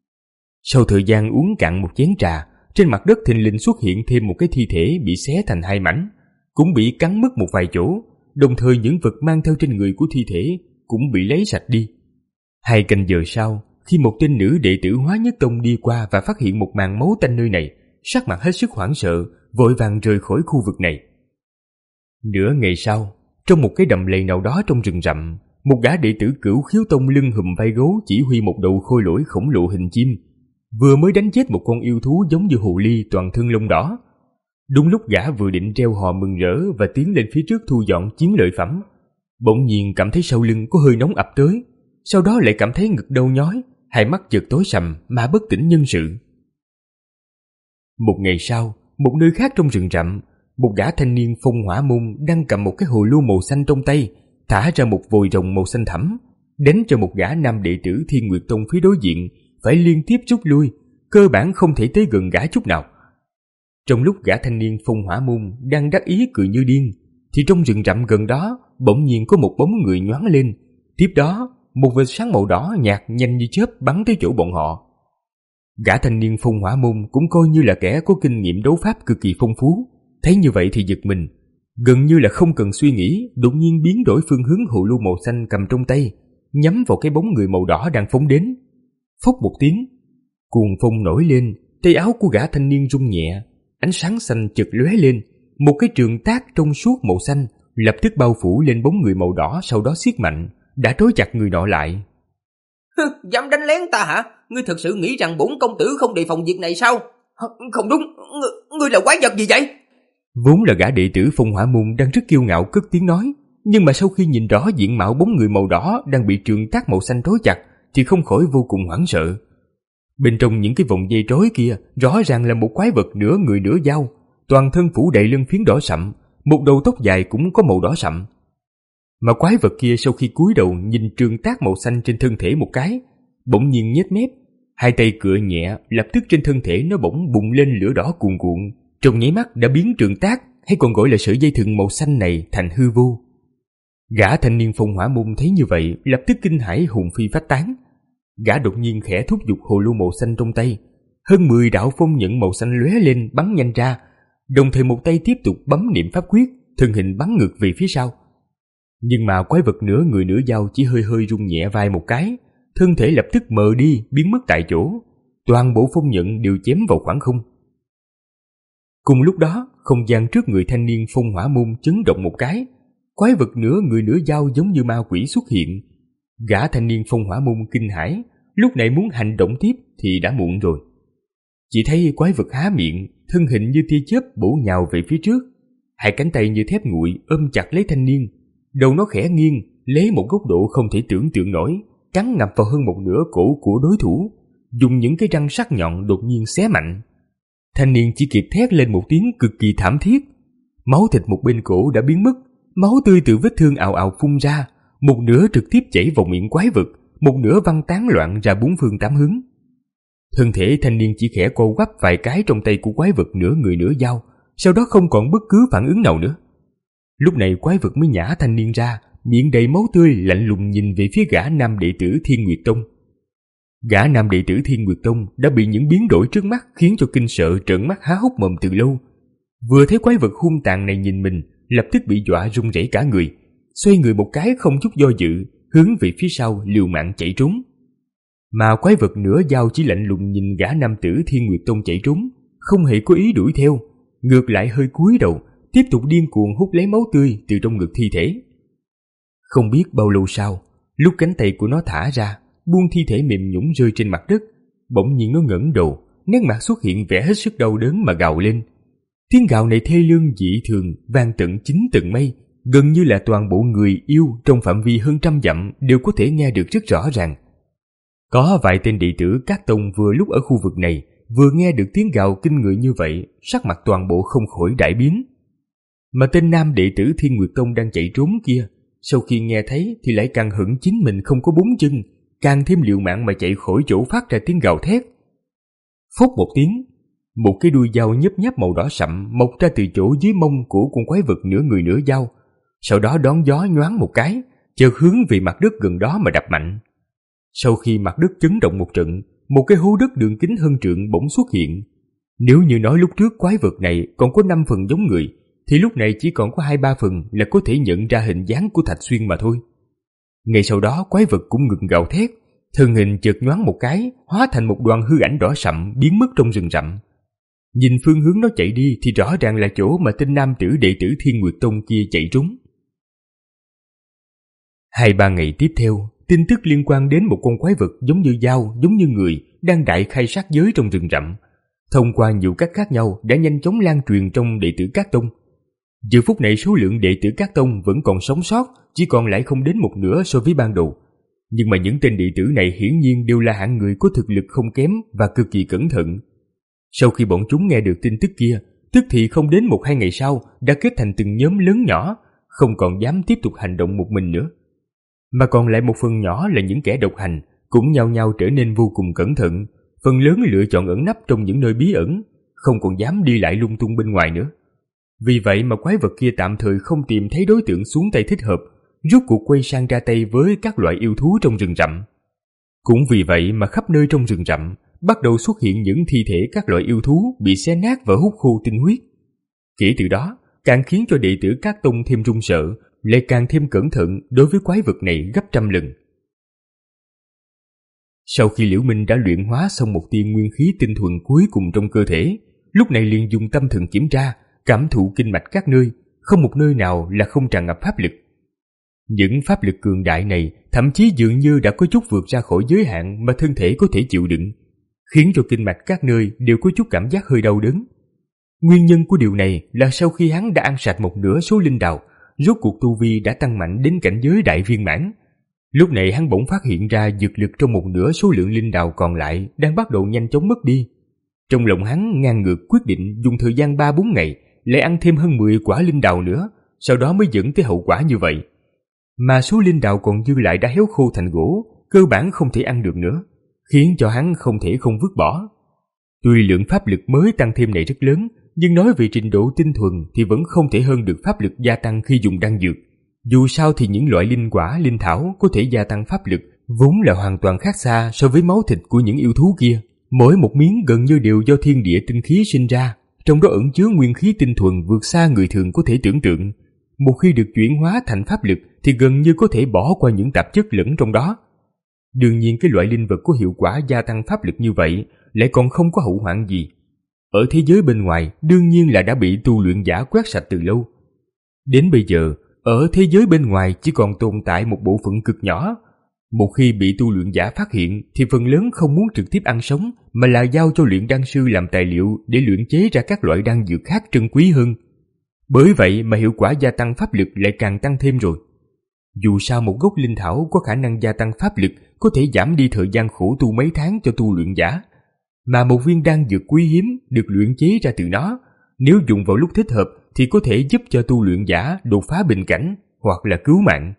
Sau thời gian uống cạn một chén trà, trên mặt đất thình lình xuất hiện thêm một cái thi thể bị xé thành hai mảnh, cũng bị cắn mất một vài chỗ, đồng thời những vật mang theo trên người của thi thể cũng bị lấy sạch đi. Hai canh giờ sau, khi một tên nữ đệ tử Hóa Nhất Tông đi qua và phát hiện một màn máu tanh nơi này, sắc mặt hết sức hoảng sợ, vội vàng rời khỏi khu vực này. Nửa ngày sau, trong một cái đầm lầy nào đó trong rừng rậm, một gã đệ tử Cửu Khiếu Tông lưng hùm vai gấu chỉ huy một đầu khôi lỗi khổng lồ hình chim, vừa mới đánh chết một con yêu thú giống như hồ ly toàn thân lông đỏ. Đúng lúc gã vừa định reo hò mừng rỡ và tiến lên phía trước thu dọn chiến lợi phẩm, bỗng nhiên cảm thấy sau lưng có hơi nóng ập tới, sau đó lại cảm thấy ngực đau nhói, hai mắt chợt tối sầm mà bất tỉnh nhân sự. Một ngày sau, một nơi khác trong rừng rậm, một gã thanh niên Phong Hỏa Môn đang cầm một cái hồ lô màu xanh trong tay, thả ra một vòi rồng màu xanh thẳm, đánh cho một gã nam đệ tử Thiên Nguyệt Tông phía đối diện phải liên tiếp rút lui, cơ bản không thể tới gần gã chút nào. Trong lúc gã thanh niên Phong Hỏa Môn đang đắc ý cười như điên, thì trong rừng rậm gần đó bỗng nhiên có một bóng người nhoáng lên. Tiếp đó, một vệt sáng màu đỏ nhạt nhanh như chớp bắn tới chỗ bọn họ. Gã thanh niên Phong Hỏa Môn cũng coi như là kẻ có kinh nghiệm đấu pháp cực kỳ phong phú. Thấy như vậy thì giật mình, gần như là không cần suy nghĩ, đột nhiên biến đổi phương hướng hồ lô màu xanh cầm trong tay, nhắm vào cái bóng người màu đỏ đang phóng đến. Phốc một tiếng, cuồng phong nổi lên, tay áo của gã thanh niên rung nhẹ, ánh sáng xanh chợt lóe lên, một cái trường tác trong suốt màu xanh lập tức bao phủ lên bóng người màu đỏ, sau đó siết mạnh, đã trói chặt người nọ lại. Dám đánh lén ta hả? Ngươi thực sự nghĩ rằng bổn công tử không đề phòng việc này sao? Không đúng, ngươi, ngươi là quái vật gì vậy? Vốn là gã đệ tử Phong Hỏa Môn đang rất kiêu ngạo cất tiếng nói, nhưng mà sau khi nhìn rõ diện mạo bóng người màu đỏ đang bị trường tác màu xanh trói chặt thì không khỏi vô cùng hoảng sợ. Bên trong những cái vòng dây trói kia rõ ràng là một quái vật nửa người nửa dao, toàn thân phủ đầy lân phiến đỏ sậm, một đầu tóc dài cũng có màu đỏ sậm. Mà quái vật kia sau khi cúi đầu nhìn trường tác màu xanh trên thân thể một cái, bỗng nhiên nhếch mép, hai tay cựa nhẹ, lập tức trên thân thể nó bỗng bùng lên lửa đỏ cuồn cuộn, trong nháy mắt đã biến trường tác, hay còn gọi là sợi dây thừng màu xanh này, thành hư vô. Gã thanh niên Phong Hỏa Môn thấy như vậy, lập tức kinh hãi hồn phi phách tán. Gã đột nhiên khẽ thúc giục hồ lô màu xanh trong tay, hơn mười đạo phong nhận màu xanh lóe lên bắn nhanh ra, đồng thời một tay tiếp tục bấm niệm pháp quyết, thân hình bắn ngược về phía sau. Nhưng mà quái vật nửa người nửa dao chỉ hơi hơi rung nhẹ vai một cái, thân thể lập tức mờ đi, biến mất tại chỗ, toàn bộ phong nhận đều chém vào khoảng không. Cùng lúc đó, không gian trước người thanh niên Phong Hỏa Môn chấn động một cái, quái vật nửa người nửa dao giống như ma quỷ xuất hiện. Gã thanh niên Phong Hỏa Môn kinh hãi, lúc này muốn hành động tiếp thì đã muộn rồi. Chỉ thấy quái vật há miệng, thân hình như tia chớp bổ nhào về phía trước, hai cánh tay như thép nguội ôm chặt lấy thanh niên, đầu nó khẽ nghiêng, lấy một góc độ không thể tưởng tượng nổi, cắn ngập vào hơn một nửa cổ của đối thủ, dùng những cái răng sắc nhọn đột nhiên xé mạnh. Thanh niên chỉ kịp thét lên một tiếng cực kỳ thảm thiết, máu thịt một bên cổ đã biến mất, máu tươi từ vết thương ào ào phun ra, một nửa trực tiếp chảy vào miệng quái vật, một nửa văng tán loạn ra bốn phương tám hướng. Thân thể thanh niên chỉ khẽ co quắp vài cái trong tay của quái vật nửa người nửa dao, sau đó không còn bất cứ phản ứng nào nữa. Lúc này quái vật mới nhả thanh niên ra, miệng đầy máu tươi, lạnh lùng nhìn về phía gã nam đệ tử Thiên Nguyệt Tông. Gã nam đệ tử Thiên Nguyệt Tông đã bị những biến đổi trước mắt khiến cho kinh sợ trợn mắt há hốc mồm từ lâu. Vừa thấy quái vật hung tàn này nhìn mình, lập tức bị dọa run rẩy cả người, xoay người một cái không chút do dự, hướng về phía sau liều mạng chạy trốn. Mà quái vật nửa dao chỉ lạnh lùng nhìn gã nam tử Thiên Nguyệt Tông chạy trốn, không hề có ý đuổi theo, ngược lại hơi cúi đầu, tiếp tục điên cuồng hút lấy máu tươi từ trong ngực thi thể. Không biết bao lâu sau, lúc cánh tay của nó thả ra, buông thi thể mềm nhũn rơi trên mặt đất, bỗng nhiên nó ngẩng đầu, nét mặt xuất hiện vẻ hết sức đau đớn mà gào lên. Tiếng gào này thê lương dị thường, vang tận chín tầng mây, gần như là toàn bộ người yêu trong phạm vi hơn trăm dặm đều có thể nghe được rất rõ ràng. Có vài tên đệ tử các tông vừa lúc ở khu vực này, vừa nghe được tiếng gào kinh người như vậy, sắc mặt toàn bộ không khỏi đại biến. Mà tên nam đệ tử Thiên Nguyệt Tông đang chạy trốn kia, sau khi nghe thấy thì lại càng hững chính mình không có bốn chân, càng thêm liều mạng mà chạy khỏi chỗ phát ra tiếng gào thét. Phốc một tiếng, một cái đuôi dao nhấp nháp màu đỏ sậm mọc ra từ chỗ dưới mông của con quái vật nửa người nửa dao, sau đó đón gió nhoáng một cái, chợt hướng về mặt đất gần đó mà đập mạnh. Sau khi mặt đất chấn động một trận, một cái hố đất đường kính hơn trượng bỗng xuất hiện. Nếu như nói lúc trước quái vật này còn có năm phần giống người, thì lúc này chỉ còn có hai ba phần là có thể nhận ra hình dáng của Thạch Xuyên mà thôi. Ngay sau đó quái vật cũng ngừng gào thét, thân hình chợt nhoáng một cái, hóa thành một đoàn hư ảnh đỏ sậm biến mất trong rừng rậm. Nhìn phương hướng nó chạy đi thì rõ ràng là chỗ mà tên nam tử đệ tử Thiên Nguyệt Tông kia chạy trốn. Hai ba ngày tiếp theo, tin tức liên quan đến một con quái vật giống như dao, giống như người đang đại khai sát giới trong rừng rậm, thông qua nhiều cách khác nhau đã nhanh chóng lan truyền trong đệ tử các tông. Giờ phút này số lượng đệ tử các tông vẫn còn sống sót chỉ còn lại không đến một nửa so với ban đầu. Nhưng mà những tên đệ tử này hiển nhiên đều là hạng người có thực lực không kém và cực kỳ cẩn thận. Sau khi bọn chúng nghe được tin tức kia, tức thì không đến một hai ngày sau đã kết thành từng nhóm lớn nhỏ, không còn dám tiếp tục hành động một mình nữa. Mà còn lại một phần nhỏ là những kẻ độc hành, cũng nhao nhao trở nên vô cùng cẩn thận, phần lớn lựa chọn ẩn nấp trong những nơi bí ẩn, không còn dám đi lại lung tung bên ngoài nữa. Vì vậy mà quái vật kia tạm thời không tìm thấy đối tượng xuống tay thích hợp, rốt cuộc quay sang ra tay với các loại yêu thú trong rừng rậm. Cũng vì vậy mà khắp nơi trong rừng rậm bắt đầu xuất hiện những thi thể các loại yêu thú bị xé nát và hút khô tinh huyết. Kể từ đó, càng khiến cho đệ tử các tông thêm run sợ, lại càng thêm cẩn thận đối với quái vật này gấp trăm lần. Sau khi Liễu Minh đã luyện hóa xong một tia nguyên khí tinh thuần cuối cùng trong cơ thể, lúc này liền dùng tâm thần kiểm tra, cảm thụ kinh mạch các nơi, không một nơi nào là không tràn ngập pháp lực. Những pháp lực cường đại này thậm chí dường như đã có chút vượt ra khỏi giới hạn mà thân thể có thể chịu đựng, khiến cho kinh mạch các nơi đều có chút cảm giác hơi đau đớn. Nguyên nhân của điều này là sau khi hắn đã ăn sạch một nửa số linh đào, rốt cuộc tu vi đã tăng mạnh đến cảnh giới đại viên mãn. Lúc này hắn bỗng phát hiện ra dược lực trong một nửa số lượng linh đào còn lại đang bắt đầu nhanh chóng mất đi. Trong lòng hắn ngang ngược quyết định dùng thời gian ba bốn ngày lại ăn thêm hơn mười quả linh đào nữa, sau đó mới dẫn tới hậu quả như vậy. Mà số linh đào còn dư lại đã héo khô thành gỗ, cơ bản không thể ăn được nữa, khiến cho hắn không thể không vứt bỏ. Tuy lượng pháp lực mới tăng thêm này rất lớn, nhưng nói về trình độ tinh thuần thì vẫn không thể hơn được pháp lực gia tăng khi dùng đan dược. Dù sao thì những loại linh quả, linh thảo có thể gia tăng pháp lực vốn là hoàn toàn khác xa so với máu thịt của những yêu thú kia. Mỗi một miếng gần như đều do thiên địa tinh khí sinh ra, trong đó ẩn chứa nguyên khí tinh thuần vượt xa người thường có thể tưởng tượng. Một khi được chuyển hóa thành pháp lực thì gần như có thể bỏ qua những tạp chất lẫn trong đó. Đương nhiên cái loại linh vật có hiệu quả gia tăng pháp lực như vậy lại còn không có hậu hoạn gì. Ở thế giới bên ngoài đương nhiên là đã bị tu luyện giả quét sạch từ lâu. Đến bây giờ, ở thế giới bên ngoài chỉ còn tồn tại một bộ phận cực nhỏ. Một khi bị tu luyện giả phát hiện thì phần lớn không muốn trực tiếp ăn sống mà là giao cho luyện đan sư làm tài liệu để luyện chế ra các loại đan dược khác trân quý hơn. Bởi vậy mà hiệu quả gia tăng pháp lực lại càng tăng thêm rồi. Dù sao một gốc linh thảo có khả năng gia tăng pháp lực có thể giảm đi thời gian khổ tu mấy tháng cho tu luyện giả. Mà một viên đan dược quý hiếm được luyện chế ra từ nó, nếu dùng vào lúc thích hợp thì có thể giúp cho tu luyện giả đột phá bình cảnh hoặc là cứu mạng.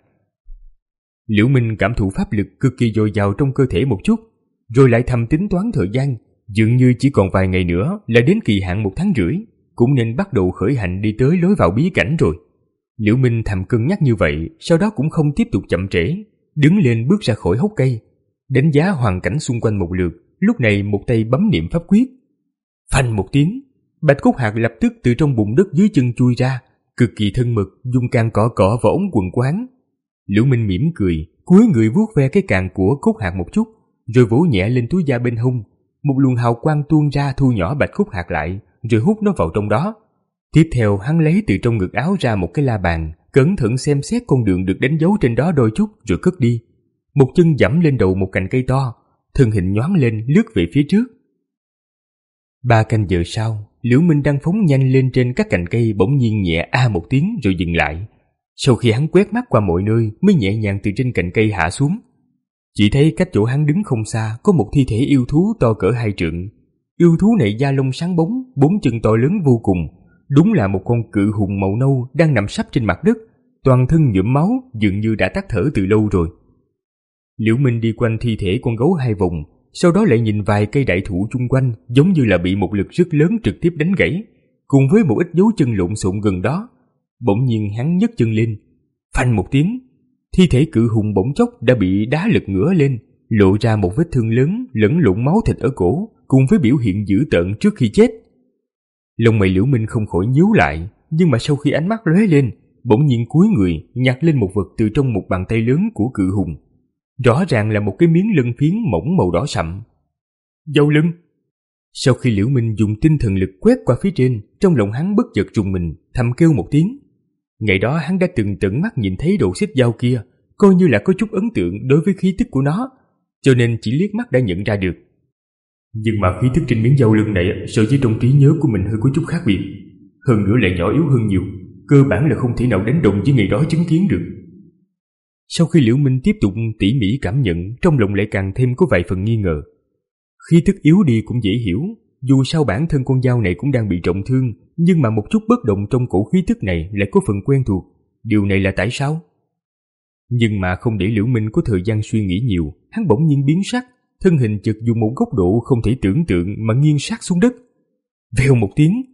Liễu Minh cảm thụ pháp lực cực kỳ dồi dào trong cơ thể một chút, rồi lại thầm tính toán thời gian, dường như chỉ còn vài ngày nữa là đến kỳ hạn một tháng rưỡi, cũng nên bắt đầu khởi hành đi tới lối vào bí cảnh rồi. Liễu Minh thầm cân nhắc như vậy, sau đó cũng không tiếp tục chậm trễ, đứng lên bước ra khỏi hốc cây, đánh giá hoàn cảnh xung quanh một lượt, lúc này một tay bấm niệm pháp quyết. Phanh một tiếng, bạch cốt hạt lập tức từ trong bùn đất dưới chân chui ra, cực kỳ thân mật, dùng can cọ cọ vào ống quần của hắn. Liễu Minh mỉm cười, cúi người vuốt ve cái càng của cốt hạt một chút, rồi vỗ nhẹ lên túi da bên hông. Một luồng hào quang tuôn ra thu nhỏ bạch cốt hạt lại, rồi hút nó vào trong đó. Tiếp theo hắn lấy từ trong ngực áo ra một cái la bàn, cẩn thận xem xét con đường được đánh dấu trên đó đôi chút rồi cất đi. Một chân giẫm lên đầu một cành cây to, thân hình nhoáng lên lướt về phía trước. Ba canh giờ sau, Liễu Minh đang phóng nhanh lên trên các cành cây bỗng nhiên nhẹ a một tiếng rồi dừng lại. Sau khi hắn quét mắt qua mọi nơi mới nhẹ nhàng từ trên cành cây hạ xuống. Chỉ thấy cách chỗ hắn đứng không xa có một thi thể yêu thú to cỡ hai trượng. Yêu thú này da lông sáng bóng, bốn chân to lớn vô cùng, đúng là một con cự hùng màu nâu đang nằm sấp trên mặt đất, toàn thân nhuộm máu, dường như đã tắt thở từ lâu rồi. Liễu Minh đi quanh thi thể con gấu hai vòng, sau đó lại nhìn vài cây đại thụ chung quanh, giống như là bị một lực rất lớn trực tiếp đánh gãy, cùng với một ít dấu chân lộn xộn gần đó. Bỗng nhiên hắn nhấc chân lên, phanh một tiếng, thi thể cự hùng bỗng chốc đã bị đá lật ngửa lên, lộ ra một vết thương lớn lẫn lộn máu thịt ở cổ, cùng với biểu hiện dữ tợn trước khi chết. Lông mày Liễu Minh không khỏi nhíu lại, nhưng mà sau khi ánh mắt lóe lên, bỗng nhiên cúi người nhặt lên một vật từ trong một bàn tay lớn của cự hùng. Rõ ràng là một cái miếng lân phiến mỏng màu đỏ sậm. Dâu lưng. Sau khi Liễu Minh dùng tinh thần lực quét qua phía trên, trong lòng hắn bất chợt rùng mình, thầm kêu một tiếng. Ngày đó hắn đã từng tận mắt nhìn thấy đồ xích dao kia, coi như là có chút ấn tượng đối với khí tức của nó, cho nên chỉ liếc mắt đã nhận ra được. Nhưng mà khí tức trên miếng dao lưng này so với trong trí nhớ của mình hơi có chút khác biệt, hơn nữa lại nhỏ yếu hơn nhiều, cơ bản là không thể nào đánh đồng với ngày đó chứng kiến được. Sau khi Liễu Minh tiếp tục tỉ mỉ cảm nhận, trong lòng lại càng thêm có vài phần nghi ngờ. Khí tức yếu đi cũng dễ hiểu, dù sao bản thân con dao này cũng đang bị trọng thương, nhưng mà một chút bất động trong cổ khí tức này lại có phần quen thuộc. Điều này là tại sao? Nhưng mà không để Liễu Minh có thời gian suy nghĩ nhiều, hắn bỗng nhiên biến sắc, thân hình chợt dùng một góc độ không thể tưởng tượng mà nghiêng sát xuống đất. Vèo một tiếng,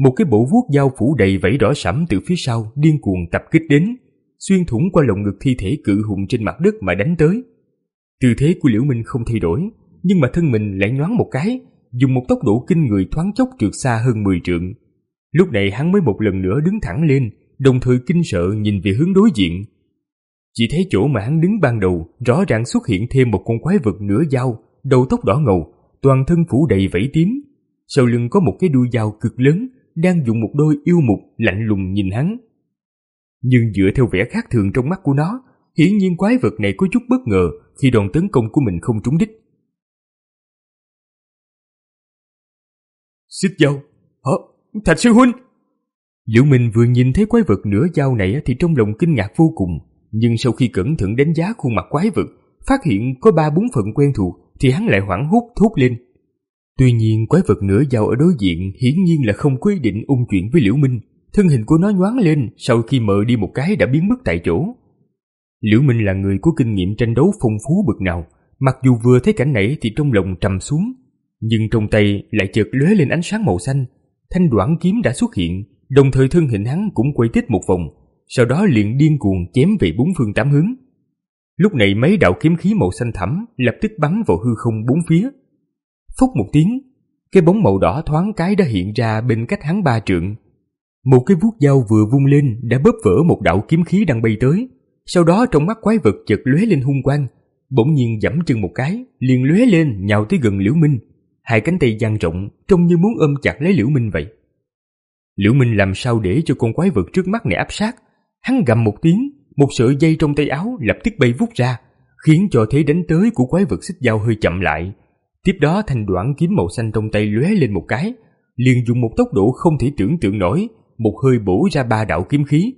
Một cái bộ vuốt dao phủ đầy vảy đỏ sẫm từ phía sau điên cuồng tập kích đến, xuyên thủng qua lồng ngực thi thể cự hùng trên mặt đất mà đánh tới. Tư thế của Liễu Minh không thay đổi, nhưng mà thân mình lại nhoáng một cái, dùng một tốc độ kinh người thoáng chốc trượt xa hơn mười trượng. Lúc này hắn mới một lần nữa đứng thẳng lên, đồng thời kinh sợ nhìn về hướng đối diện. Chỉ thấy chỗ mà hắn đứng ban đầu rõ ràng xuất hiện thêm một con quái vật nửa dao, đầu tóc đỏ ngầu, toàn thân phủ đầy vảy tím. Sau lưng có một cái đuôi dao cực lớn, đang dùng một đôi yêu mục lạnh lùng nhìn hắn. Nhưng dựa theo vẻ khác thường trong mắt của nó, hiển nhiên quái vật này có chút bất ngờ khi đòn tấn công của mình không trúng đích. Xích dao, hả? Thạch sư huynh! Liễu Minh vừa nhìn thấy quái vật nửa dao này thì trong lòng kinh ngạc vô cùng, nhưng sau khi cẩn thận đánh giá khuôn mặt quái vật, phát hiện có ba bốn phần quen thuộc thì hắn lại hoảng hốt thốt lên. Tuy nhiên quái vật nửa dao ở đối diện hiển nhiên là không có ý định ôn chuyện với Liễu Minh, thân hình của nó nhoáng lên sau khi mờ đi một cái đã biến mất tại chỗ. Liễu Minh là người có kinh nghiệm tranh đấu phong phú bậc nào, mặc dù vừa thấy cảnh này thì trong lòng trầm xuống, nhưng trong tay lại chợt lóe lên ánh sáng màu xanh, thanh đoản kiếm đã xuất hiện, đồng thời thân hình hắn cũng quay tít một vòng, sau đó liền điên cuồng chém về bốn phương tám hướng. Lúc này mấy đạo kiếm khí màu xanh thẳm lập tức bắn vào hư không bốn phía. Phốc một tiếng, cái bóng màu đỏ thoáng cái đã hiện ra bên cách hắn ba trượng. Một cái vuốt dao vừa vung lên đã bóp vỡ một đạo kiếm khí đang bay tới, sau đó trong mắt quái vật chợt lóe lên hung quang, bỗng nhiên giẫm chân một cái, liền lóe lên nhào tới gần Liễu Minh, hai cánh tay dang rộng trông như muốn ôm chặt lấy Liễu Minh vậy. Liễu Minh làm sao để cho con quái vật trước mắt này áp sát, hắn gầm một tiếng, một sợi dây trong tay áo lập tức bay vút ra, khiến cho thế đánh tới của quái vật xích dao hơi chậm lại. Tiếp đó thanh đoản kiếm màu xanh trong tay lóe lên một cái, liền dùng một tốc độ không thể tưởng tượng nổi, một hơi bổ ra ba đạo kiếm khí.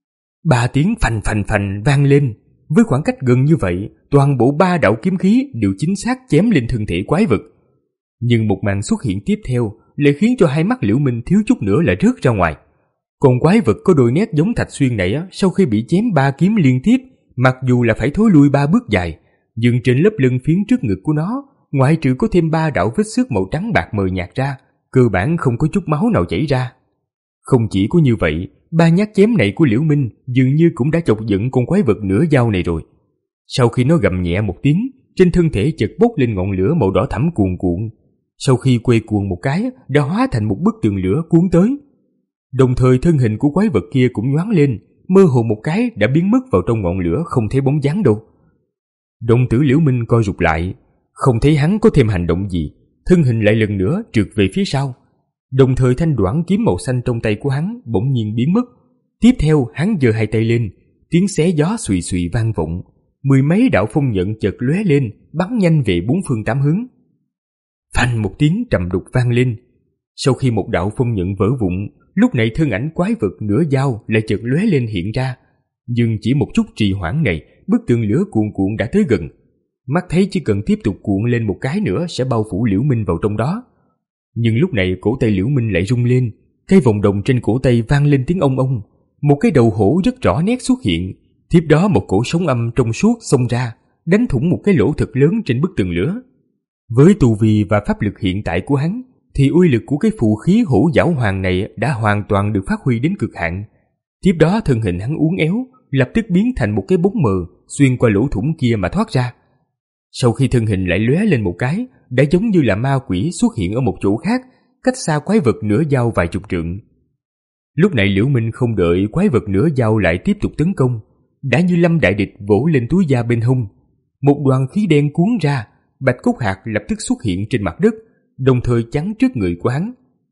Ba tiếng phành phành phành vang lên, với khoảng cách gần như vậy, toàn bộ ba đạo kiếm khí đều chính xác chém lên thân thể quái vật. Nhưng một màn xuất hiện tiếp theo lại khiến cho hai mắt Liễu Minh thiếu chút nữa là rớt ra ngoài. Còn quái vật có đôi nét giống Thạch Xuyên này á, sau khi bị chém ba kiếm liên tiếp, mặc dù là phải thối lui ba bước dài, nhưng trên lớp lưng phiến trước ngực của nó, ngoại trừ có thêm ba đạo vết xước màu trắng bạc mờ nhạt ra, cơ bản không có chút máu nào chảy ra. Không chỉ có như vậy, ba nhát chém này của Liễu Minh dường như cũng đã chọc giận con quái vật nửa dao này rồi. Sau khi nó gầm nhẹ một tiếng, trên thân thể chợt bốc lên ngọn lửa màu đỏ thẫm cuồn cuộn. Sau khi quay cuồng một cái, đã hóa thành một bức tường lửa cuốn tới. Đồng thời thân hình của quái vật kia cũng nhoáng lên, mơ hồ một cái đã biến mất vào trong ngọn lửa không thấy bóng dáng đâu. Đồng tử Liễu Minh co rụt lại, không thấy hắn có thêm hành động gì, thân hình lại lần nữa trượt về phía sau. Đồng thời thanh đoản kiếm màu xanh trong tay của hắn bỗng nhiên biến mất. Tiếp theo hắn giơ hai tay lên, tiếng xé gió xùy xùy vang vọng, mười mấy đạo phong nhận chợt lóe lên, bắn nhanh về bốn phương tám hướng. Phanh một tiếng trầm đục vang lên. Sau khi một đạo phong nhận vỡ vụn, lúc này thân ảnh quái vật nửa dao lại chợt lóe lên hiện ra. Nhưng chỉ một chút trì hoãn này, bức tường lửa cuồn cuộn đã tới gần. Mắt thấy chỉ cần tiếp tục cuộn lên một cái nữa sẽ bao phủ Liễu Minh vào trong đó. Nhưng lúc này cổ tay Liễu Minh lại rung lên, cái vòng đồng trên cổ tay vang lên tiếng ông ông, một cái đầu hổ rất rõ nét xuất hiện, tiếp đó một cổ sóng âm trong suốt xông ra, đánh thủng một cái lỗ thật lớn trên bức tường lửa. Với tu vi và pháp lực hiện tại của hắn, thì uy lực của cái phù khí hổ giảo hoàng này đã hoàn toàn được phát huy đến cực hạn. Tiếp đó thân hình hắn uốn éo, lập tức biến thành một cái bóng mờ xuyên qua lỗ thủng kia mà thoát ra. Sau khi thân hình lại lóe lên một cái, đã giống như là ma quỷ xuất hiện ở một chỗ khác, cách xa quái vật nửa dao vài chục trượng. Lúc này Liễu Minh không đợi quái vật nửa dao lại tiếp tục tấn công, đã như lâm đại địch vỗ lên túi da bên hông, một đoàn khí đen cuốn ra, bạch cốt hạt lập tức xuất hiện trên mặt đất, đồng thời chắn trước người của hắn.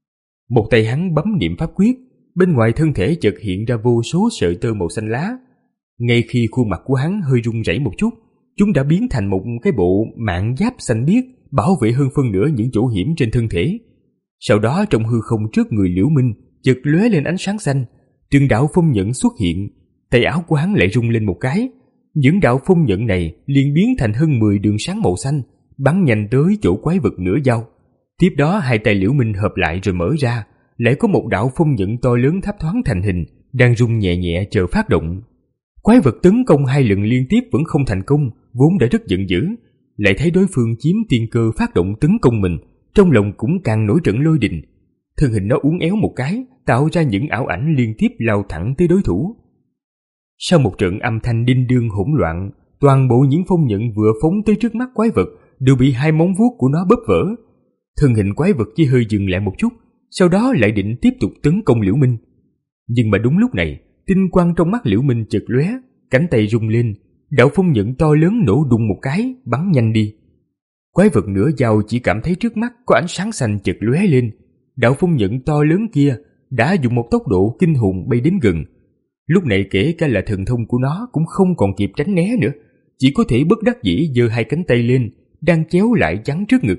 Một tay hắn bấm niệm pháp quyết, bên ngoài thân thể chợt hiện ra vô số sợi tơ màu xanh lá. Ngay khi khuôn mặt của hắn hơi run rẩy một chút, chúng đã biến thành một cái bộ mạng giáp xanh biếc bảo vệ hơn phân nửa những chỗ hiểm trên thân thể. Sau đó trong hư không trước người Liễu Minh chợt lóe lên ánh sáng xanh, từng đạo phong nhận xuất hiện, tay áo của hắn lại rung lên một cái, những đạo phong nhận này liền biến thành hơn mười đường sáng màu xanh, bắn nhanh tới chỗ quái vật nửa dao. Tiếp đó hai tay Liễu Minh hợp lại rồi mở ra, lại có một đạo phong nhận to lớn thấp thoáng thành hình, đang rung nhẹ nhẹ chờ phát động. Quái vật tấn công hai lần liên tiếp vẫn không thành công, vốn đã rất giận dữ, lại thấy đối phương chiếm tiên cơ phát động tấn công mình, trong lòng cũng càng nổi trận lôi đình. thân hình nó uốn éo một cái, tạo ra những ảo ảnh liên tiếp lao thẳng tới đối thủ. Sau một trận âm thanh đinh đương hỗn loạn, toàn bộ những phong nhận vừa phóng tới trước mắt quái vật đều bị hai móng vuốt của nó bóp vỡ. Thân hình quái vật chỉ hơi dừng lại một chút, sau đó lại định tiếp tục tấn công Liễu Minh. Nhưng mà đúng lúc này, tinh quang trong mắt Liễu Minh chợt lóe, cánh tay rung lên, đạo phong nhận to lớn nổ đùng một cái, bắn nhanh đi. Quái vật nửa dao chỉ cảm thấy trước mắt có ánh sáng xanh chợt lóe lên, đạo phong nhận to lớn kia đã dùng một tốc độ kinh hồn bay đến gần. Lúc này kể cả là thần thông của nó cũng không còn kịp tránh né nữa, chỉ có thể bất đắc dĩ giơ hai cánh tay lên, đang chéo lại chắn trước ngực.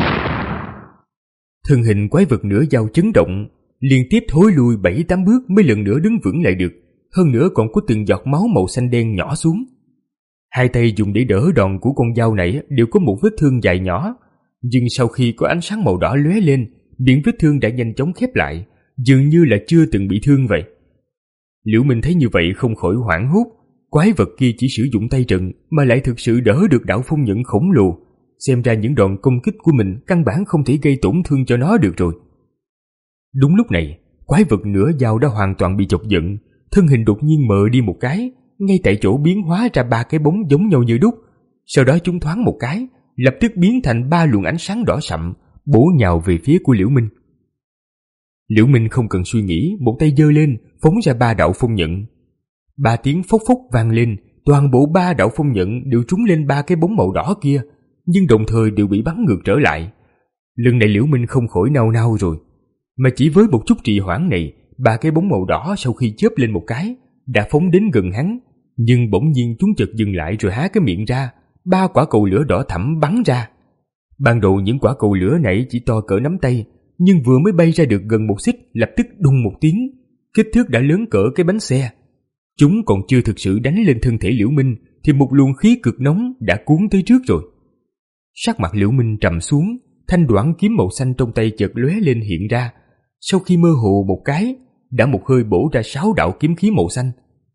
Thân hình quái vật nửa dao chấn động, liên tiếp thối lui bảy tám bước mới lần nữa đứng vững lại được, hơn nữa còn có từng giọt máu màu xanh đen nhỏ xuống. Hai tay dùng để đỡ đòn của con dao này đều có một vết thương dài nhỏ, nhưng sau khi có ánh sáng màu đỏ lóe lên, miệng vết thương đã nhanh chóng khép lại, dường như là chưa từng bị thương vậy. Liễu Minh thấy như vậy không khỏi hoảng hốt, quái vật kia chỉ sử dụng tay trận mà lại thực sự đỡ được đạo phong nhận khổng lồ, xem ra những đòn công kích của mình căn bản không thể gây tổn thương cho nó được rồi. Đúng lúc này, quái vật nửa dao đã hoàn toàn bị chọc giận, thân hình đột nhiên mờ đi một cái, ngay tại chỗ biến hóa ra ba cái bóng giống nhau như đúc, sau đó chúng thoáng một cái, lập tức biến thành ba luồng ánh sáng đỏ sậm, bổ nhào về phía của Liễu Minh. Liễu Minh không cần suy nghĩ, một tay giơ lên, phóng ra ba đạo phong nhận. Ba tiếng phốc phốc vang lên, toàn bộ ba đạo phong nhận đều trúng lên ba cái bóng màu đỏ kia, nhưng đồng thời đều bị bắn ngược trở lại. Lần này Liễu Minh không khỏi nao nao rồi, mà chỉ với một chút trì hoãn này, ba cái bóng màu đỏ sau khi chớp lên một cái đã phóng đến gần hắn, nhưng bỗng nhiên chúng chợt dừng lại rồi há cái miệng ra, ba quả cầu lửa đỏ thẫm bắn ra. Ban đầu những quả cầu lửa này chỉ to cỡ nắm tay, nhưng vừa mới bay ra được gần một xích, lập tức đùng một tiếng, kích thước đã lớn cỡ cái bánh xe. Chúng còn chưa thực sự đánh lên thân thể Liễu Minh thì một luồng khí cực nóng đã cuốn tới trước rồi. Sắc mặt Liễu Minh trầm xuống, thanh đoản kiếm màu xanh trong tay chợt lóe lên hiện ra, sau khi mơ hồ một cái, đã một hơi bổ ra sáu đạo kiếm khí màu xanh.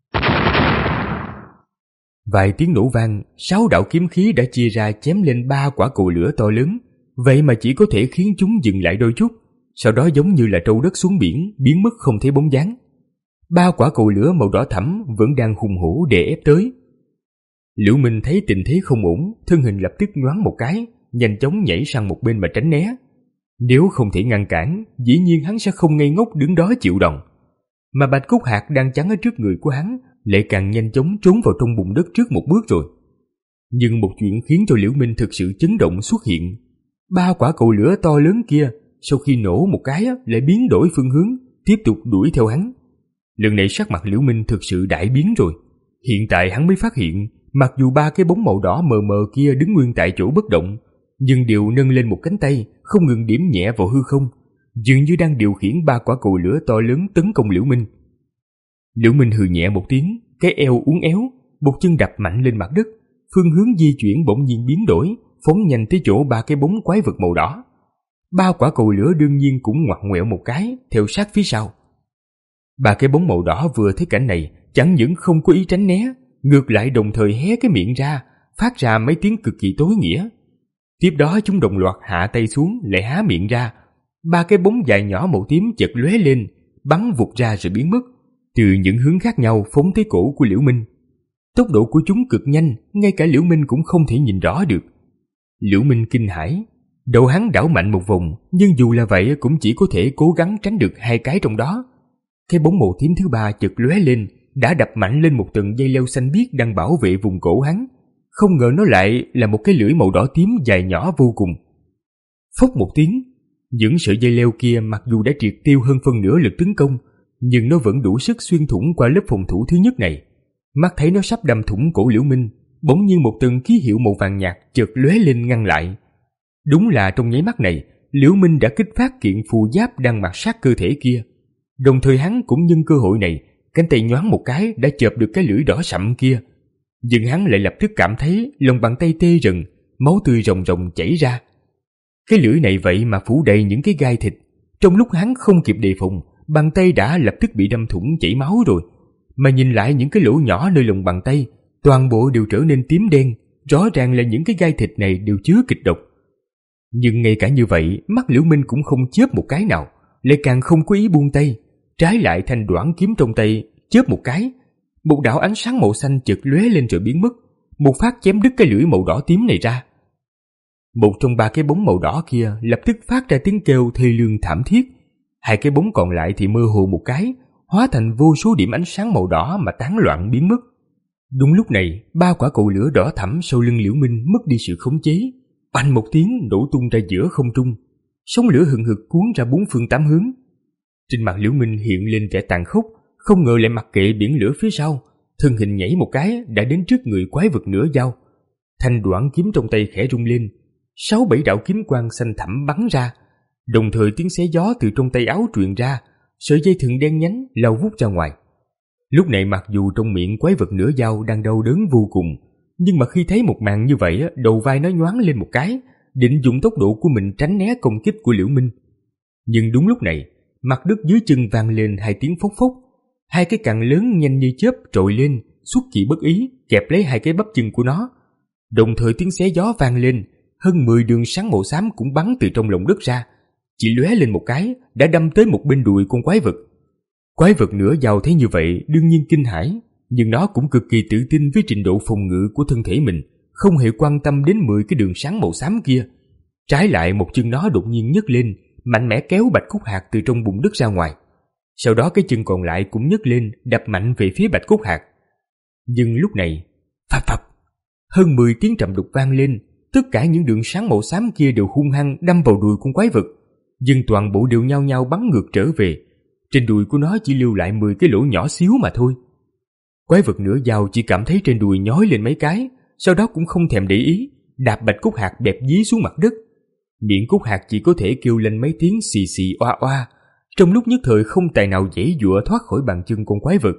Vài tiếng nổ vang, sáu đạo kiếm khí đã chia ra chém lên ba quả cầu lửa to lớn, vậy mà chỉ có thể khiến chúng dừng lại đôi chút, sau đó giống như là trâu đất xuống biển, biến mất không thấy bóng dáng. Ba quả cầu lửa màu đỏ thẫm vẫn đang hùng hổ đè ép tới. Liễu Minh thấy tình thế không ổn, thân hình lập tức nhoáng một cái, nhanh chóng nhảy sang một bên mà tránh né. Nếu không thể ngăn cản, dĩ nhiên hắn sẽ không ngây ngốc đứng đó chịu đòn. Mà Bạch Cốt Hạc đang chắn ở trước người của hắn lại càng nhanh chóng trốn vào trong bùn đất trước một bước rồi. Nhưng một chuyện khiến cho Liễu Minh thực sự chấn động xuất hiện. Ba quả cầu lửa to lớn kia sau khi nổ một cái lại biến đổi phương hướng, tiếp tục đuổi theo hắn. Lần này sắc mặt Liễu Minh thực sự đại biến rồi. Hiện tại hắn mới phát hiện, mặc dù ba cái bóng màu đỏ mờ mờ kia đứng nguyên tại chỗ bất động, nhưng đều nâng lên một cánh tay, không ngừng điểm nhẹ vào hư không, dường như đang điều khiển ba quả cầu lửa to lớn tấn công Liễu Minh. Liễu Minh hừ nhẹ một tiếng, cái eo uốn éo, một chân đập mạnh lên mặt đất, phương hướng di chuyển bỗng nhiên biến đổi, phóng nhanh tới chỗ ba cái bóng quái vật màu đỏ. Ba quả cầu lửa đương nhiên cũng ngoặt ngoẹo một cái, theo sát phía sau. Ba cái bóng màu đỏ vừa thấy cảnh này, chẳng những không có ý tránh né, ngược lại đồng thời hé cái miệng ra, phát ra mấy tiếng cực kỳ tối nghĩa. Tiếp đó chúng đồng loạt hạ tay xuống, lại há miệng ra. Ba cái bóng dài nhỏ màu tím chợt lóe lên, bắn vụt ra rồi biến mất, từ những hướng khác nhau phóng tới cổ của Liễu Minh. Tốc độ của chúng cực nhanh, ngay cả Liễu Minh cũng không thể nhìn rõ được. Liễu Minh kinh hãi, đầu hắn đảo mạnh một vòng, nhưng dù là vậy cũng chỉ có thể cố gắng tránh được hai cái trong đó. Cái bóng màu tím thứ ba chợt lóe lên, đã đập mạnh lên một tầng dây leo xanh biếc đang bảo vệ vùng cổ hắn. Không ngờ nó lại là một cái lưỡi màu đỏ tím dài nhỏ vô cùng. Phốc một tiếng, những sợi dây leo kia mặc dù đã triệt tiêu hơn phân nửa lực tấn công, nhưng nó vẫn đủ sức xuyên thủng qua lớp phòng thủ thứ nhất này. Mắt thấy nó sắp đâm thủng cổ Liễu Minh, bỗng nhiên một tầng ký hiệu màu vàng nhạt chợt lóe lên ngăn lại. Đúng là trong nháy mắt này, Liễu Minh đã kích phát kiện phù giáp đang mặc sát cơ thể kia. Đồng thời hắn cũng nhân cơ hội này, cánh tay nhoáng một cái đã chộp được cái lưỡi đỏ sậm kia. Nhưng hắn lại lập tức cảm thấy lòng bàn tay tê rần, máu tươi ròng ròng chảy ra. Cái lưỡi này vậy mà phủ đầy những cái gai thịt. Trong lúc hắn không kịp đề phòng, bàn tay đã lập tức bị đâm thủng chảy máu rồi. Mà nhìn lại những cái lỗ nhỏ nơi lòng bàn tay, toàn bộ đều trở nên tím đen, rõ ràng là những cái gai thịt này đều chứa kịch độc. Nhưng ngay cả như vậy, mắt Liễu Minh cũng không chớp một cái nào, lại càng không có ý buông tay. Trái lại, thanh đoản kiếm trong tay chớp một cái, một đạo ánh sáng màu xanh chợt lóe lên rồi biến mất, một phát chém đứt cái lưỡi màu đỏ tím này ra. Một trong ba cái bóng màu đỏ kia lập tức phát ra tiếng kêu thê lương thảm thiết. Hai cái bóng còn lại thì mơ hồ một cái, hóa thành vô số điểm ánh sáng màu đỏ mà tán loạn biến mất. Đúng lúc này, ba quả cầu lửa đỏ thẫm sau lưng Liễu Minh mất đi sự khống chế, oanh một tiếng nổ tung ra giữa không trung. Sóng lửa hừng hực cuốn ra bốn phương tám hướng. Trên mặt Liễu Minh hiện lên vẻ tàn khốc, không ngờ lại mặc kệ biển lửa phía sau, thân hình nhảy một cái đã đến trước người quái vật nửa dao. Thanh đoản kiếm trong tay khẽ rung lên, sáu bảy đạo kiếm quang xanh thẳm bắn ra, đồng thời tiếng xé gió từ trong tay áo truyền ra, sợi dây thừng đen nhánh lao vút ra ngoài. Lúc này mặc dù trong miệng quái vật nửa dao đang đau đớn vô cùng, nhưng mà khi thấy một màn như vậy, đầu vai nó nhoáng lên một cái, định dùng tốc độ của mình tránh né công kích của Liễu Minh. Nhưng đúng lúc này, mặt đất dưới chân vang lên hai tiếng phốc phốc, hai cái cặn lớn nhanh như chớp trồi lên, xuất kỳ bất ý kẹp lấy hai cái bắp chân của nó. Đồng thời tiếng xé gió vang lên, hơn mười đường sáng màu xám cũng bắn từ trong lòng đất ra, chỉ lóe lên một cái đã đâm tới một bên đùi con quái vật. Quái vật nửa dao thấy như vậy đương nhiên kinh hãi, nhưng nó cũng cực kỳ tự tin với trình độ phòng ngự của thân thể mình, không hề quan tâm đến mười cái đường sáng màu xám kia. Trái lại, một chân nó đột nhiên nhấc lên, mạnh mẽ kéo bạch cốt hạt từ trong bụng đất ra ngoài. Sau đó cái chân còn lại cũng nhấc lên, đập mạnh về phía bạch cốt hạt. Nhưng lúc này, phập phập, hơn mười tiếng trầm đục vang lên, tất cả những đường sáng màu xám kia đều hung hăng đâm vào đùi con quái vật, nhưng toàn bộ đều nhao nhao bắn ngược trở về. Trên đùi của nó chỉ lưu lại mười cái lỗ nhỏ xíu mà thôi. Quái vật nửa dao chỉ cảm thấy trên đùi nhói lên mấy cái, sau đó cũng không thèm để ý, đạp bạch cốt hạt bẹp dí xuống mặt đất. Miệng cốt hạt chỉ có thể kêu lên mấy tiếng xì xì oa oa, trong lúc nhất thời không tài nào giãy giụa thoát khỏi bàn chân con quái vật.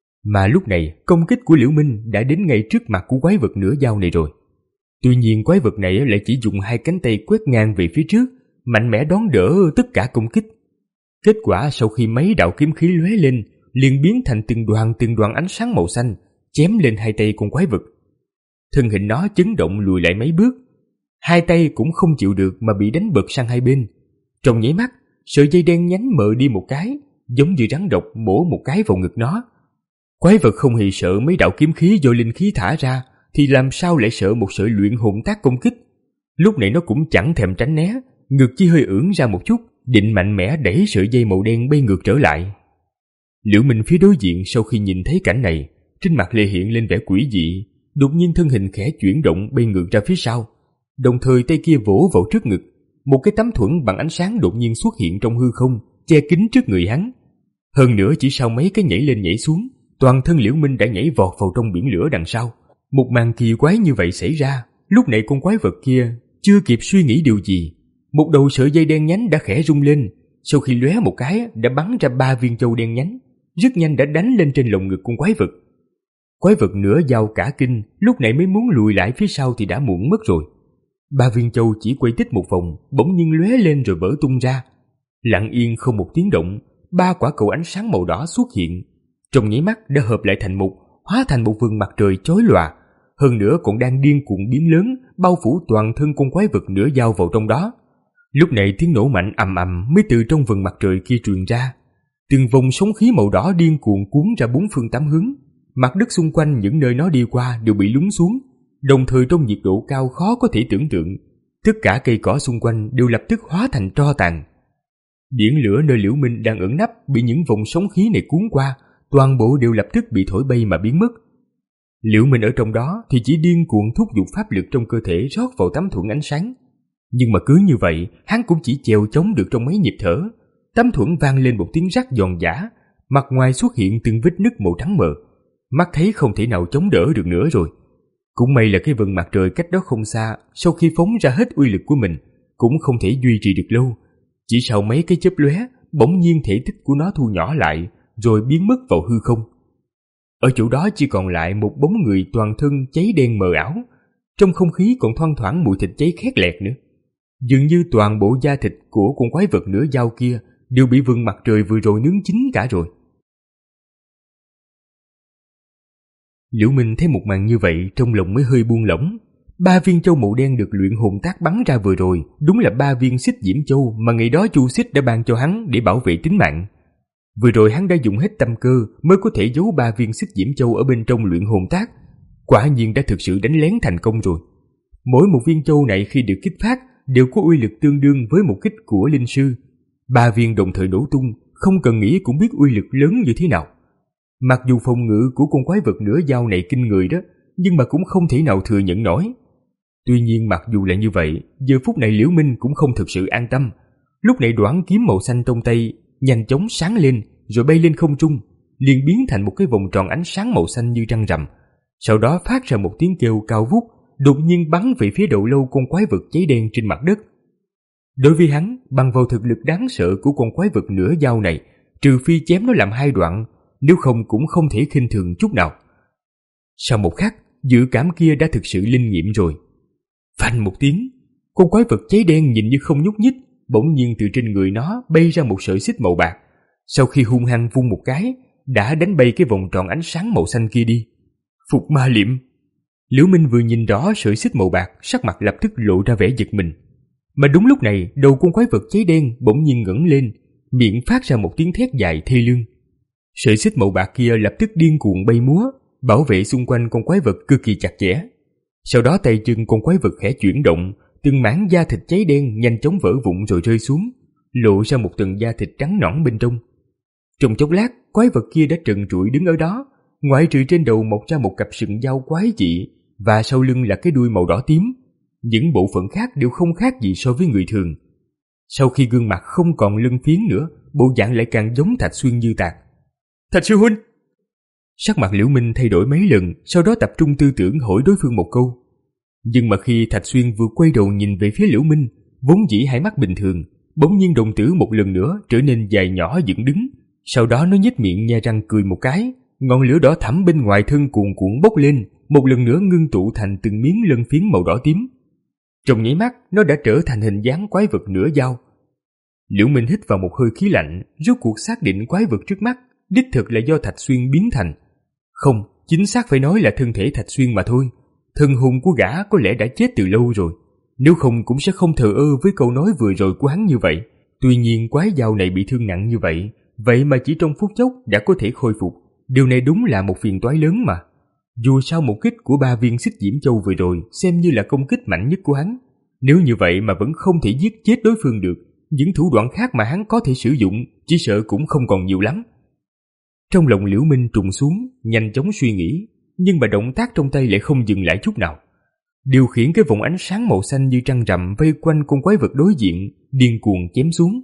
Mà lúc này công kích của Liễu Minh đã đến ngay trước mặt của quái vật nửa dao này rồi. Tuy nhiên quái vật này lại chỉ dùng hai cánh tay quét ngang về phía trước, mạnh mẽ đón đỡ tất cả công kích. Kết quả sau khi mấy đạo kiếm khí lóe lên, liền biến thành từng đoàn từng đoàn ánh sáng màu xanh chém lên hai tay con quái vật. Thân hình nó chấn động lùi lại mấy bước, hai tay cũng không chịu được mà bị đánh bật sang hai bên. Trong nháy mắt, sợi dây đen nhánh mờ đi một cái, giống như rắn độc bổ một cái vào ngực nó. Quái vật không hề sợ mấy đạo kiếm khí do linh khí thả ra, thì làm sao lại sợ một sợi luyện hồn tác công kích. Lúc này nó cũng chẳng thèm tránh né, ngực chỉ hơi ưỡn ra một chút, định mạnh mẽ đẩy sợi dây màu đen bay ngược trở lại. Liễu Minh phía đối diện sau khi nhìn thấy cảnh này, trên mặt lại hiện lên vẻ quỷ dị, đột nhiên thân hình khẽ chuyển động bay ngược ra phía sau, đồng thời tay kia vỗ vào trước ngực, một cái tấm thuẫn bằng ánh sáng đột nhiên xuất hiện trong hư không, che kín trước người hắn. Hơn nữa chỉ sau mấy cái nhảy lên nhảy xuống, toàn thân Liễu Minh đã nhảy vọt vào trong biển lửa đằng sau. Một màn kỳ quái như vậy xảy ra, lúc này con quái vật kia chưa kịp suy nghĩ điều gì, một đầu sợi dây đen nhánh đã khẽ rung lên, sau khi lóe một cái đã bắn ra ba viên châu đen nhánh, rất nhanh đã đánh lên trên lồng ngực con quái vật. Quái vật nửa dao cả kinh, lúc này mới muốn lùi lại phía sau thì đã muộn mất rồi. Ba viên châu chỉ quay tích một vòng, bỗng nhiên lóe lên rồi vỡ tung ra. Lặng yên không một tiếng động, ba quả cầu ánh sáng màu đỏ xuất hiện, trong nháy mắt đã hợp lại thành một, hóa thành một vầng mặt trời chói lòa, hơn nữa còn đang điên cuồng biến lớn, bao phủ toàn thân con quái vật nửa dao vào trong đó. Lúc này tiếng nổ mạnh ầm ầm mới từ trong vầng mặt trời kia truyền ra, từng vòng sóng khí màu đỏ điên cuồng cuốn ra bốn phương tám hướng, mặt đất xung quanh những nơi nó đi qua đều bị lún xuống, đồng thời trong nhiệt độ cao khó có thể tưởng tượng, tất cả cây cỏ xung quanh đều lập tức hóa thành tro tàn. Biển lửa nơi Liễu Minh đang ẩn nấp bị những vòng sóng khí này cuốn qua, toàn bộ đều lập tức bị thổi bay mà biến mất. Liễu Minh ở trong đó thì chỉ điên cuồng thúc giục pháp lực trong cơ thể rót vào tấm thuẫn ánh sáng. Nhưng mà cứ như vậy, hắn cũng chỉ chèo chống được trong mấy nhịp thở. Tấm thuẫn vang lên một tiếng rắc giòn giã, mặt ngoài xuất hiện từng vết nứt màu trắng mờ, mắt thấy không thể nào chống đỡ được nữa rồi. Cũng may là cái vầng mặt trời cách đó không xa, sau khi phóng ra hết uy lực của mình, cũng không thể duy trì được lâu. Chỉ sau mấy cái chớp lóe, bỗng nhiên thể tích của nó thu nhỏ lại, rồi biến mất vào hư không. Ở chỗ đó chỉ còn lại một bóng người toàn thân cháy đen mờ ảo, trong không khí còn thoang thoảng mùi thịt cháy khét lẹt nữa. Dường như toàn bộ da thịt của con quái vật nửa dao kia đều bị vầng mặt trời vừa rồi nướng chín cả rồi. Liễu Minh thấy một màn như vậy trong lòng mới hơi buông lỏng, Ba viên châu màu đen được luyện hồn tác bắn ra vừa rồi đúng là ba viên xích diễm châu mà ngày đó Chu Xích đã ban cho hắn để bảo vệ tính mạng. Vừa rồi hắn đã dùng hết tâm cơ mới có thể giấu ba viên xích diễm châu ở bên trong luyện hồn tác. Quả nhiên đã thực sự đánh lén thành công rồi. Mỗi một viên châu này khi được kích phát đều có uy lực tương đương với một kích của linh sư. Ba viên đồng thời nổ tung, không cần nghĩ cũng biết uy lực lớn như thế nào. Mặc dù phòng ngự của con quái vật nửa dao này kinh người đó, nhưng mà cũng không thể nào thừa nhận nổi. Tuy nhiên mặc dù là như vậy, giờ phút này Liễu Minh cũng không thực sự an tâm. Lúc này đoản kiếm màu xanh trong tay nhanh chóng sáng lên rồi bay lên không trung, liền biến thành một cái vòng tròn ánh sáng màu xanh như trăng rằm. Sau đó phát ra một tiếng kêu cao vút, đột nhiên bắn về phía đầu lâu con quái vật cháy đen trên mặt đất. Đối với hắn, bằng vào thực lực đáng sợ của con quái vật nửa dao này, trừ phi chém nó làm hai đoạn, nếu không cũng không thể khinh thường chút nào. Sau một khắc, dự cảm kia đã thực sự linh nghiệm rồi. Phanh một tiếng, con quái vật cháy đen nhìn như không nhúc nhích, bỗng nhiên từ trên người nó bay ra một sợi xích màu bạc. Sau khi hung hăng vung một cái, đã đánh bay cái vòng tròn ánh sáng màu xanh kia đi. Phục ma liệm. Liễu Minh vừa nhìn rõ sợi xích màu bạc, sắc mặt lập tức lộ ra vẻ giật mình. Mà đúng lúc này, đầu con quái vật cháy đen bỗng nhiên ngẩng lên, miệng phát ra một tiếng thét dài thê lương. Sợi xích màu bạc kia lập tức điên cuồng bay múa, bảo vệ xung quanh con quái vật cực kỳ chặt chẽ. Sau đó tay chân con quái vật khẽ chuyển động, từng mảng da thịt cháy đen nhanh chóng vỡ vụn rồi rơi xuống, lộ ra một tầng da thịt trắng nõn bên trong. Trong chốc lát, quái vật kia đã trần trụi đứng ở đó, ngoại trừ trên đầu mọc ra một cặp sừng dao quái dị và sau lưng là cái đuôi màu đỏ tím. Những bộ phận khác đều không khác gì so với người thường. Sau khi gương mặt không còn lân phiến nữa, bộ dạng lại càng giống Thạch Xuyên như tạc. Thạch sư huynh! Sắc mặt Liễu Minh thay đổi mấy lần, sau đó tập trung tư tưởng hỏi đối phương một câu. Nhưng mà khi Thạch Xuyên vừa quay đầu nhìn về phía Liễu Minh, vốn dĩ hai mắt bình thường, bỗng nhiên đồng tử một lần nữa trở nên dài nhỏ dựng đứng. Sau đó nó nhếch miệng nhe răng cười một cái, ngọn lửa đỏ thẫm bên ngoài thân cuồn cuộn bốc lên, một lần nữa ngưng tụ thành từng miếng lân phiến màu đỏ tím. Trong nháy mắt, nó đã trở thành hình dáng quái vật nửa dao. Liễu Minh hít vào một hơi khí lạnh, rốt cuộc xác định quái vật trước mắt đích thực là do Thạch Xuyên biến thành. Không, chính xác phải nói là thân thể Thạch Xuyên mà thôi. Thần hồn của gã có lẽ đã chết từ lâu rồi, nếu không cũng sẽ không thờ ơ với câu nói vừa rồi của hắn như vậy. Tuy nhiên quái dao này bị thương nặng như vậy, vậy mà chỉ trong phút chốc đã có thể khôi phục. Điều này đúng là một phiền toái lớn mà. Dù sao một kích của ba viên xích diễm châu vừa rồi xem như là công kích mạnh nhất của hắn. Nếu như vậy mà vẫn không thể giết chết đối phương được, những thủ đoạn khác mà hắn có thể sử dụng chỉ sợ cũng không còn nhiều lắm. Trong lòng Liễu Minh trùng xuống, nhanh chóng suy nghĩ, nhưng mà động tác trong tay lại không dừng lại chút nào. Điều khiển cái vòng ánh sáng màu xanh như trăng rằm vây quanh con quái vật đối diện, điên cuồng chém xuống.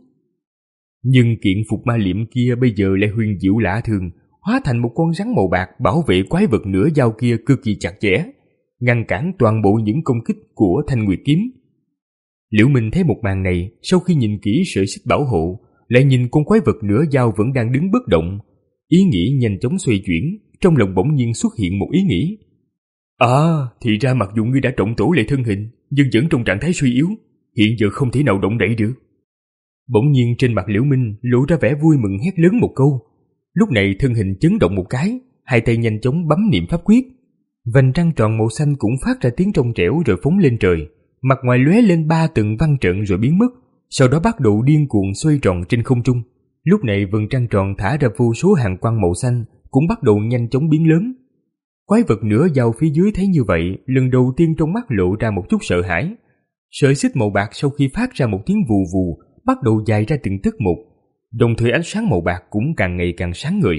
Nhưng kiện phục ma liệm kia bây giờ lại huyền diệu lạ thường, hóa thành một con rắn màu bạc bảo vệ quái vật nửa dao kia cực kỳ chặt chẽ, ngăn cản toàn bộ những công kích của Thanh Nguyệt kiếm. Liễu Minh thấy một màn này, sau khi nhìn kỹ sợi xích bảo hộ, lại nhìn con quái vật nửa dao vẫn đang đứng bất động, ý nghĩ nhanh chóng xoay chuyển, trong lòng bỗng nhiên xuất hiện một ý nghĩ. À, thì ra mặc dù ngươi đã trọng tổ lại thân hình, nhưng vẫn trong trạng thái suy yếu, hiện giờ không thể nào động đậy được. Bỗng nhiên trên mặt Liễu Minh lộ ra vẻ vui mừng hét lớn một câu. Lúc này thân hình chấn động một cái, hai tay nhanh chóng bấm niệm pháp quyết. Vành trăng tròn màu xanh cũng phát ra tiếng trong trẻo rồi phóng lên trời, mặt ngoài lóe lên ba tầng văn trận rồi biến mất, sau đó bắt đầu điên cuồng xoay tròn trên không trung. Lúc này vầng trăng tròn thả ra vô số hàng quang màu xanh cũng bắt đầu nhanh chóng biến lớn. Quái vật nửa dao phía dưới thấy như vậy, lần đầu tiên trong mắt lộ ra một chút sợ hãi. Sợi xích màu bạc sau khi phát ra một tiếng vù vù, bắt đầu dài ra từng tấc một, đồng thời ánh sáng màu bạc cũng càng ngày càng sáng ngời.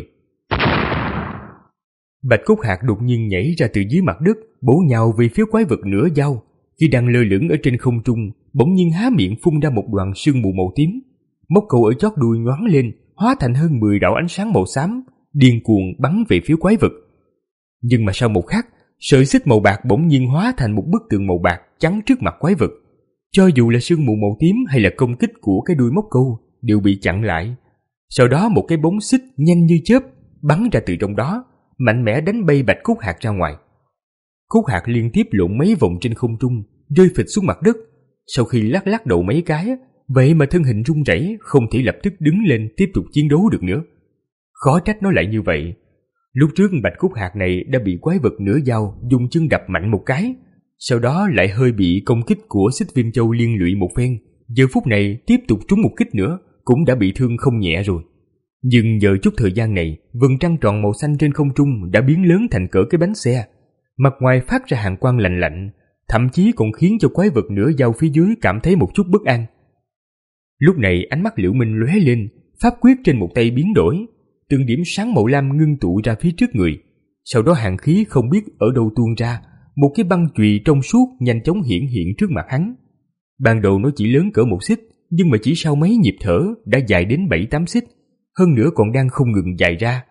Bạch cốt hạt đột nhiên nhảy ra từ dưới mặt đất, bổ nhào về phía quái vật nửa dao. Khi đang lơ lửng ở trên không trung, bỗng nhiên há miệng phun ra một đoàn sương mù màu tím. Móc câu ở chót đuôi nhoáng lên, hóa thành hơn mười đạo ánh sáng màu xám, điên cuồng bắn về phía quái vật. Nhưng mà sau một khắc, sợi xích màu bạc bỗng nhiên hóa thành một bức tường màu bạc chắn trước mặt quái vật. Cho dù là sương mù màu tím hay là công kích của cái đuôi móc câu đều bị chặn lại. Sau đó một cái bóng xích nhanh như chớp bắn ra từ trong đó, mạnh mẽ đánh bay bạch cốt hạt ra ngoài. Cốt hạt liên tiếp lộn mấy vòng trên không trung, rơi phịch xuống mặt đất. Sau khi lắc lắc đầu mấy cái, vậy mà thân hình run rẩy, không thể lập tức đứng lên tiếp tục chiến đấu được nữa. Khó trách nó lại như vậy. Lúc trước bạch cốt hạt này đã bị quái vật nửa dao dùng chân đập mạnh một cái, sau đó lại hơi bị công kích của xích viêm châu liên lụy một phen, giờ phút này tiếp tục trúng một kích nữa cũng đã bị thương không nhẹ rồi. Nhưng nhờ chút thời gian này, vầng trăng tròn màu xanh trên không trung đã biến lớn thành cỡ cái bánh xe, mặt ngoài phát ra hàn quang lạnh lạnh, thậm chí còn khiến cho quái vật nửa dao phía dưới cảm thấy một chút bất an. Lúc này ánh mắt Liễu Minh lóe lên, pháp quyết trên một tay biến đổi, từng điểm sáng màu lam ngưng tụ ra phía trước người, sau đó hàn khí không biết ở đâu tuôn ra, một cái băng chùy trong suốt nhanh chóng hiển hiện trước mặt hắn. Ban đầu nó chỉ lớn cỡ một xích, nhưng mà chỉ sau mấy nhịp thở đã dài đến bảy tám xích, hơn nữa còn đang không ngừng dài ra.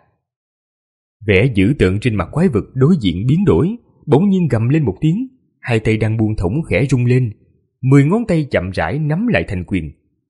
Vẻ dữ tợn trên mặt quái vật đối diện biến đổi, bỗng nhiên gầm lên một tiếng, hai tay đang buông thõng khẽ rung lên, mười ngón tay chậm rãi nắm lại thành quyền.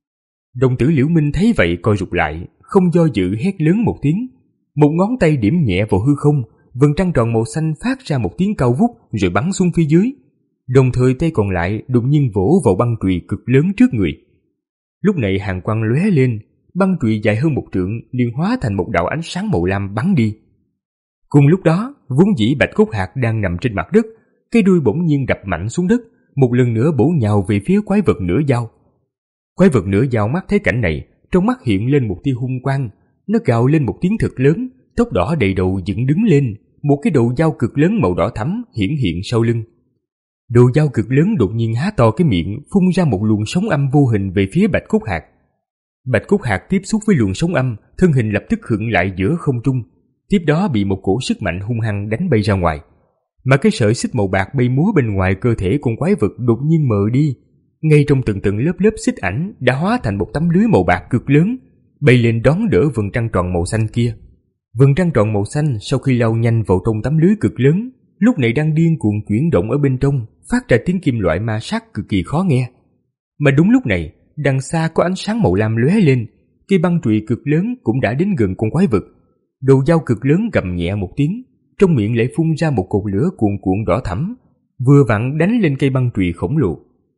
Đồng tử Liễu Minh thấy vậy co rụt lại, không do dự hét lớn một tiếng, một ngón tay điểm nhẹ vào hư không, vầng trăng tròn màu xanh phát ra một tiếng cao vút rồi bắn xuống phía dưới. Đồng thời tay còn lại đột nhiên vỗ vào băng chùy cực lớn trước người. Lúc này hàn quang lóe lên, băng chùy dài hơn một trượng liền hóa thành một đạo ánh sáng màu lam bắn đi. Cùng lúc đó, vốn dĩ Bạch Cốt Hạc đang nằm trên mặt đất, cái đuôi bỗng nhiên đập mạnh xuống đất, một lần nữa bổ nhào về phía quái vật nửa dao. Quái vật nửa dao mắt thấy cảnh này, trong mắt hiện lên một tia hung quang, nó gào lên một tiếng thật lớn, tóc đỏ đầy đầu dựng đứng lên, một cái đầu dao cực lớn màu đỏ thẫm hiển hiện sau lưng. Đầu dao cực lớn đột nhiên há to cái miệng, phun ra một luồng sóng âm vô hình về phía Bạch Cốt Hạc. Bạch Cốt Hạc tiếp xúc với luồng sóng âm, thân hình lập tức khựng lại giữa không trung, tiếp đó bị một cổ sức mạnh hung hăng đánh bay ra ngoài. Mà cái sợi xích màu bạc bay múa bên ngoài cơ thể con quái vật đột nhiên mờ đi, ngay trong từng từng lớp lớp xích ảnh đã hóa thành một tấm lưới màu bạc cực lớn, bay lên đón đỡ vầng trăng tròn màu xanh kia. Vầng trăng tròn màu xanh sau khi lao nhanh vào trong tấm lưới cực lớn, lúc này đang điên cuồng chuyển động ở bên trong, phát ra tiếng kim loại ma sát cực kỳ khó nghe. Mà đúng lúc này, đằng xa có ánh sáng màu lam lóe lên, cây băng chùy cực lớn cũng đã đến gần con quái vật. Đầu dao cực lớn gầm nhẹ một tiếng, trong miệng lại phun ra một cột lửa cuồn cuộn đỏ thẫm, vừa vặn đánh lên cây băng chùy khổng lồ.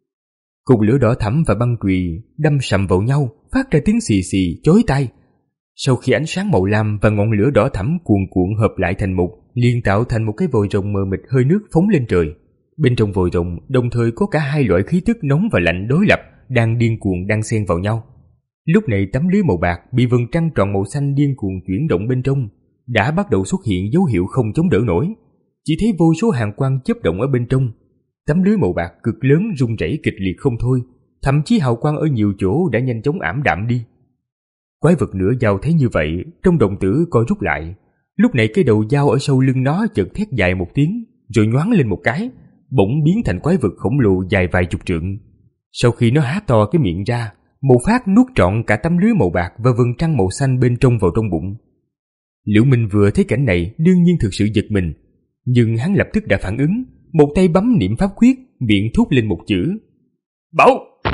Cột lửa đỏ thẫm và băng chùy đâm sầm vào nhau, phát ra tiếng xì xì chói tai. Sau khi ánh sáng màu lam và ngọn lửa đỏ thẫm cuồn cuộn hợp lại thành một, liền tạo thành một cái vòi rồng mờ mịt hơi nước phóng lên trời. Bên trong vòi rồng đồng thời có cả hai loại khí tức nóng và lạnh đối lập đang điên cuồng đan xen vào nhau. Lúc này tấm lưới màu bạc bị vầng trăng tròn màu xanh điên cuồng chuyển động bên trong đã bắt đầu xuất hiện dấu hiệu không chống đỡ nổi. Chỉ thấy vô số hàn quang chớp động ở bên trong. Tấm lưới màu bạc cực lớn rung rẩy kịch liệt không thôi, thậm chí hào quang ở nhiều chỗ đã nhanh chóng ảm đạm đi. Quái vật nửa dao thấy như vậy, trong đồng tử co rút lại. Lúc này cái đầu dao ở sau lưng nó chợt thét dài một tiếng, rồi nhoáng lên một cái, bỗng biến thành quái vật khổng lồ dài vài chục trượng. Sau khi nó há to cái miệng ra, một phát nuốt trọn cả tấm lưới màu bạc và vầng trăng màu xanh bên trong vào trong bụng. Liễu Minh vừa thấy cảnh này đương nhiên thực sự giật mình, nhưng hắn lập tức đã phản ứng, một tay bấm niệm pháp quyết, miệng thốt lên một chữ: "Bảo!"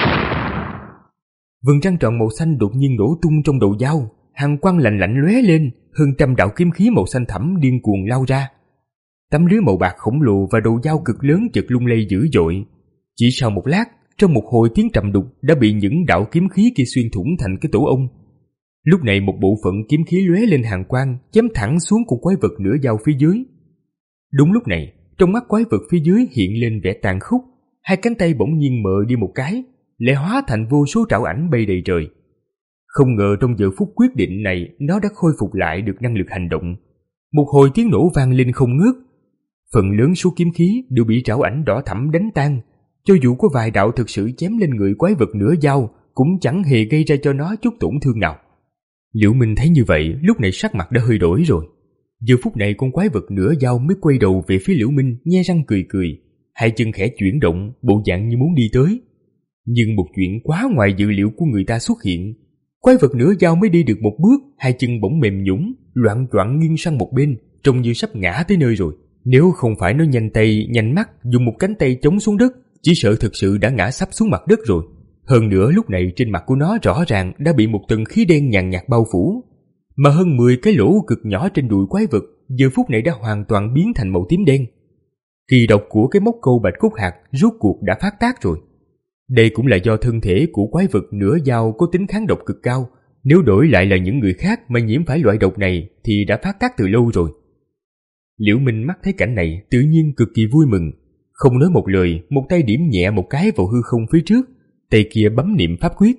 Vầng trăng tròn màu xanh đột nhiên nổ tung trong đầu dao, hàn quang lạnh lạnh lóe lên, hơn trăm đạo kiếm khí màu xanh thẳm điên cuồng lao ra. Tấm lưới màu bạc khổng lồ và đầu dao cực lớn chợt lung lay dữ dội. Chỉ sau một lát, trong một hồi tiếng trầm đục đã bị những đạo kiếm khí kia xuyên thủng thành cái tổ ong. Lúc này một bộ phận kiếm khí lóe lên hàn quang, chém thẳng xuống con quái vật nửa dao phía dưới. Đúng lúc này, trong mắt quái vật phía dưới hiện lên vẻ tàn khốc, hai cánh tay bỗng nhiên mờ đi một cái, lại hóa thành vô số trảo ảnh bay đầy trời. Không ngờ trong giờ phút quyết định này, nó đã khôi phục lại được năng lực hành động. Một hồi tiếng nổ vang lên không ngớt. Phần lớn số kiếm khí đều bị trảo ảnh đỏ thẫm đánh tan, cho dù có vài đạo thực sự chém lên người quái vật nửa dao cũng chẳng hề gây ra cho nó chút tổn thương nào. Liễu Minh thấy như vậy, lúc này sắc mặt đã hơi đổi rồi. Giờ phút này con quái vật nửa dao mới quay đầu về phía Liễu Minh, nhe răng cười cười, hai chân khẽ chuyển động, bộ dạng như muốn đi tới. Nhưng một chuyện quá ngoài dự liệu của người ta xuất hiện. Quái vật nửa dao mới đi được một bước, hai chân bỗng mềm nhũn, loạng choạng nghiêng sang một bên, trông như sắp ngã tới nơi rồi. Nếu không phải nó nhanh tay, nhanh mắt dùng một cánh tay chống xuống đất, chỉ sợ thực sự đã ngã sắp xuống mặt đất rồi. Hơn nữa lúc này trên mặt của nó rõ ràng đã bị một tầng khí đen nhàn nhạt bao phủ, mà hơn mười cái lỗ cực nhỏ trên đùi quái vật giờ phút này đã hoàn toàn biến thành màu tím đen. Kỳ độc của cái móc câu Bạch Cốt Hạc rốt cuộc đã phát tác rồi. Đây cũng là do thân thể của quái vật nửa dao có tính kháng độc cực cao, nếu đổi lại là những người khác mà nhiễm phải loại độc này thì đã phát tác từ lâu rồi. Liễu Minh mắt thấy cảnh này tự nhiên cực kỳ vui mừng, Không nói một lời, một tay điểm nhẹ một cái vào hư không phía trước, tay kia bấm niệm pháp quyết.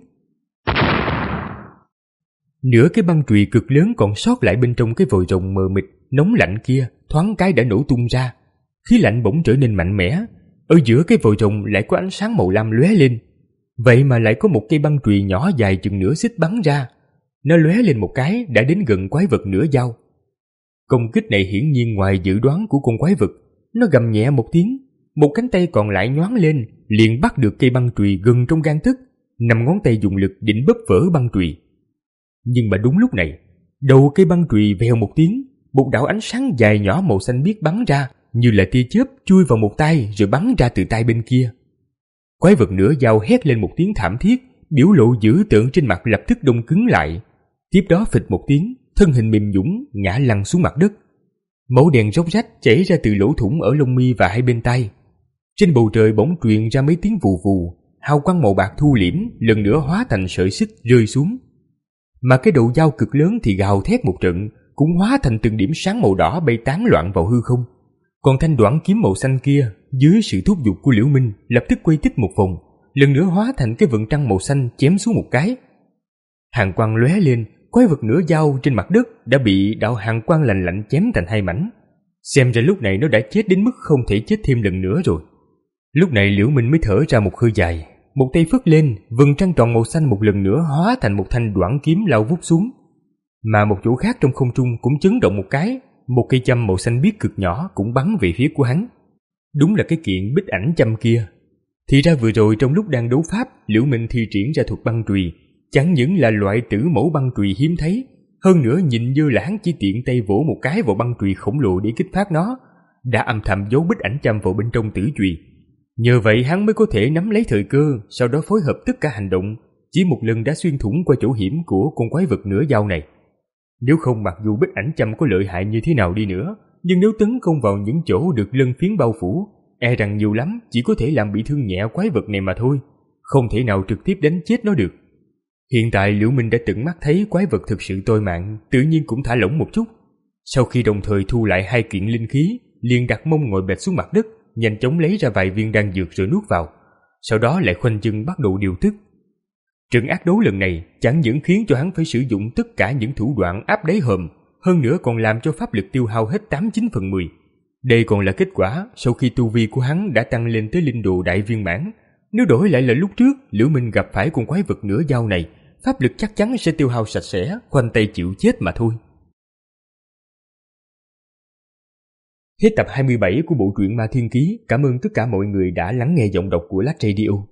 Nửa cái băng chùy cực lớn còn sót lại bên trong cái vòi rồng mờ mịt, nóng lạnh kia thoáng cái đã nổ tung ra. Khí lạnh bỗng trở nên mạnh mẽ. Ở giữa cái vòi rồng lại có ánh sáng màu lam lóe lên. Vậy mà lại có một cây băng chùy nhỏ dài chừng nửa xích bắn ra. Nó lóe lên một cái đã đến gần quái vật nửa dao. Công kích này hiển nhiên ngoài dự đoán của con quái vật. Nó gầm nhẹ một tiếng, một cánh tay còn lại nhoáng lên, liền bắt được cây băng chùy gần trong gang tấc, năm ngón tay dùng lực định bóp vỡ băng chùy. Nhưng mà đúng lúc này, đầu cây băng chùy vèo một tiếng, một đạo ánh sáng dài nhỏ màu xanh biếc bắn ra, như là tia chớp chui vào một tay rồi bắn ra từ tay bên kia. Quái vật nửa dao hét lên một tiếng thảm thiết, biểu lộ dữ tợn trên mặt lập tức đông cứng lại. Tiếp đó phịch một tiếng, thân hình mềm nhũn ngã lăn xuống mặt đất. Máu đen róc rách chảy ra từ lỗ thủng ở lông mi và hai bên tay. Trên bầu trời bỗng truyền ra mấy tiếng vù vù, hào quang màu bạc thu liễm lần nữa hóa thành sợi xích rơi xuống. Mà cái đầu dao cực lớn thì gào thét một trận, cũng hóa thành từng điểm sáng màu đỏ bay tán loạn vào hư không. Còn thanh đoản kiếm màu xanh kia, dưới sự thúc giục của Liễu Minh, lập tức quay tích một vòng, lần nữa hóa thành cái vầng trăng màu xanh chém xuống một cái. Hàn quang lóe lên, quái vật nửa dao trên mặt đất đã bị đạo hàn quang lạnh lạnh chém thành hai mảnh. Xem ra lúc này nó đã chết đến mức không thể chết thêm lần nữa rồi. Lúc này Liễu Minh mới thở ra một hơi dài, một tay phất lên, vầng trăng tròn màu xanh một lần nữa hóa thành một thanh đoản kiếm lao vút xuống. Mà một chỗ khác trong không trung cũng chấn động một cái, một cây châm màu xanh biếc cực nhỏ cũng bắn về phía của hắn. Đúng là cái kiện bích ảnh châm kia. Thì ra vừa rồi trong lúc đang đấu pháp, Liễu Minh thi triển ra thuật băng chùy, chẳng những là loại tử mẫu băng chùy hiếm thấy, hơn nữa nhìn như là hắn chỉ tiện tay vỗ một cái vào băng chùy khổng lồ để kích phát nó, đã âm thầm giấu bích ảnh châm vào bên trong tử chùy. Nhờ vậy hắn mới có thể nắm lấy thời cơ, sau đó phối hợp tất cả hành động, chỉ một lần đã xuyên thủng qua chỗ hiểm của con quái vật nửa dao này. Nếu không, mặc dù bích ảnh châm có lợi hại như thế nào đi nữa, nhưng nếu tấn công vào những chỗ được lân phiến bao phủ, e rằng nhiều lắm chỉ có thể làm bị thương nhẹ quái vật này mà thôi, không thể nào trực tiếp đánh chết nó được. Hiện tại Liễu Minh đã tận mắt thấy quái vật thực sự tôi mạng, tự nhiên cũng thả lỏng một chút. Sau khi đồng thời thu lại hai kiện linh khí, liền đặt mông ngồi bệt xuống mặt đất, nhanh chóng lấy ra vài viên đan dược rồi nuốt vào, sau đó lại khoanh chân bắt đầu điều tức. Trận ác đấu lần này chẳng những khiến cho hắn phải sử dụng tất cả những thủ đoạn áp đáy hòm, hơn nữa còn làm cho pháp lực tiêu hao hết tám chín phần mười. Đây còn là kết quả sau khi tu vi của hắn đã tăng lên tới linh đồ đại viên mãn. Nếu đổi lại là lúc trước Liễu Minh gặp phải con quái vật nửa dao này, pháp lực chắc chắn sẽ tiêu hao sạch sẽ, khoanh tay chịu chết mà thôi. Hết tập hai mươi bảy của bộ truyện Ma Thiên Ký. Cảm ơn tất cả mọi người đã lắng nghe giọng đọc của Lách Radio.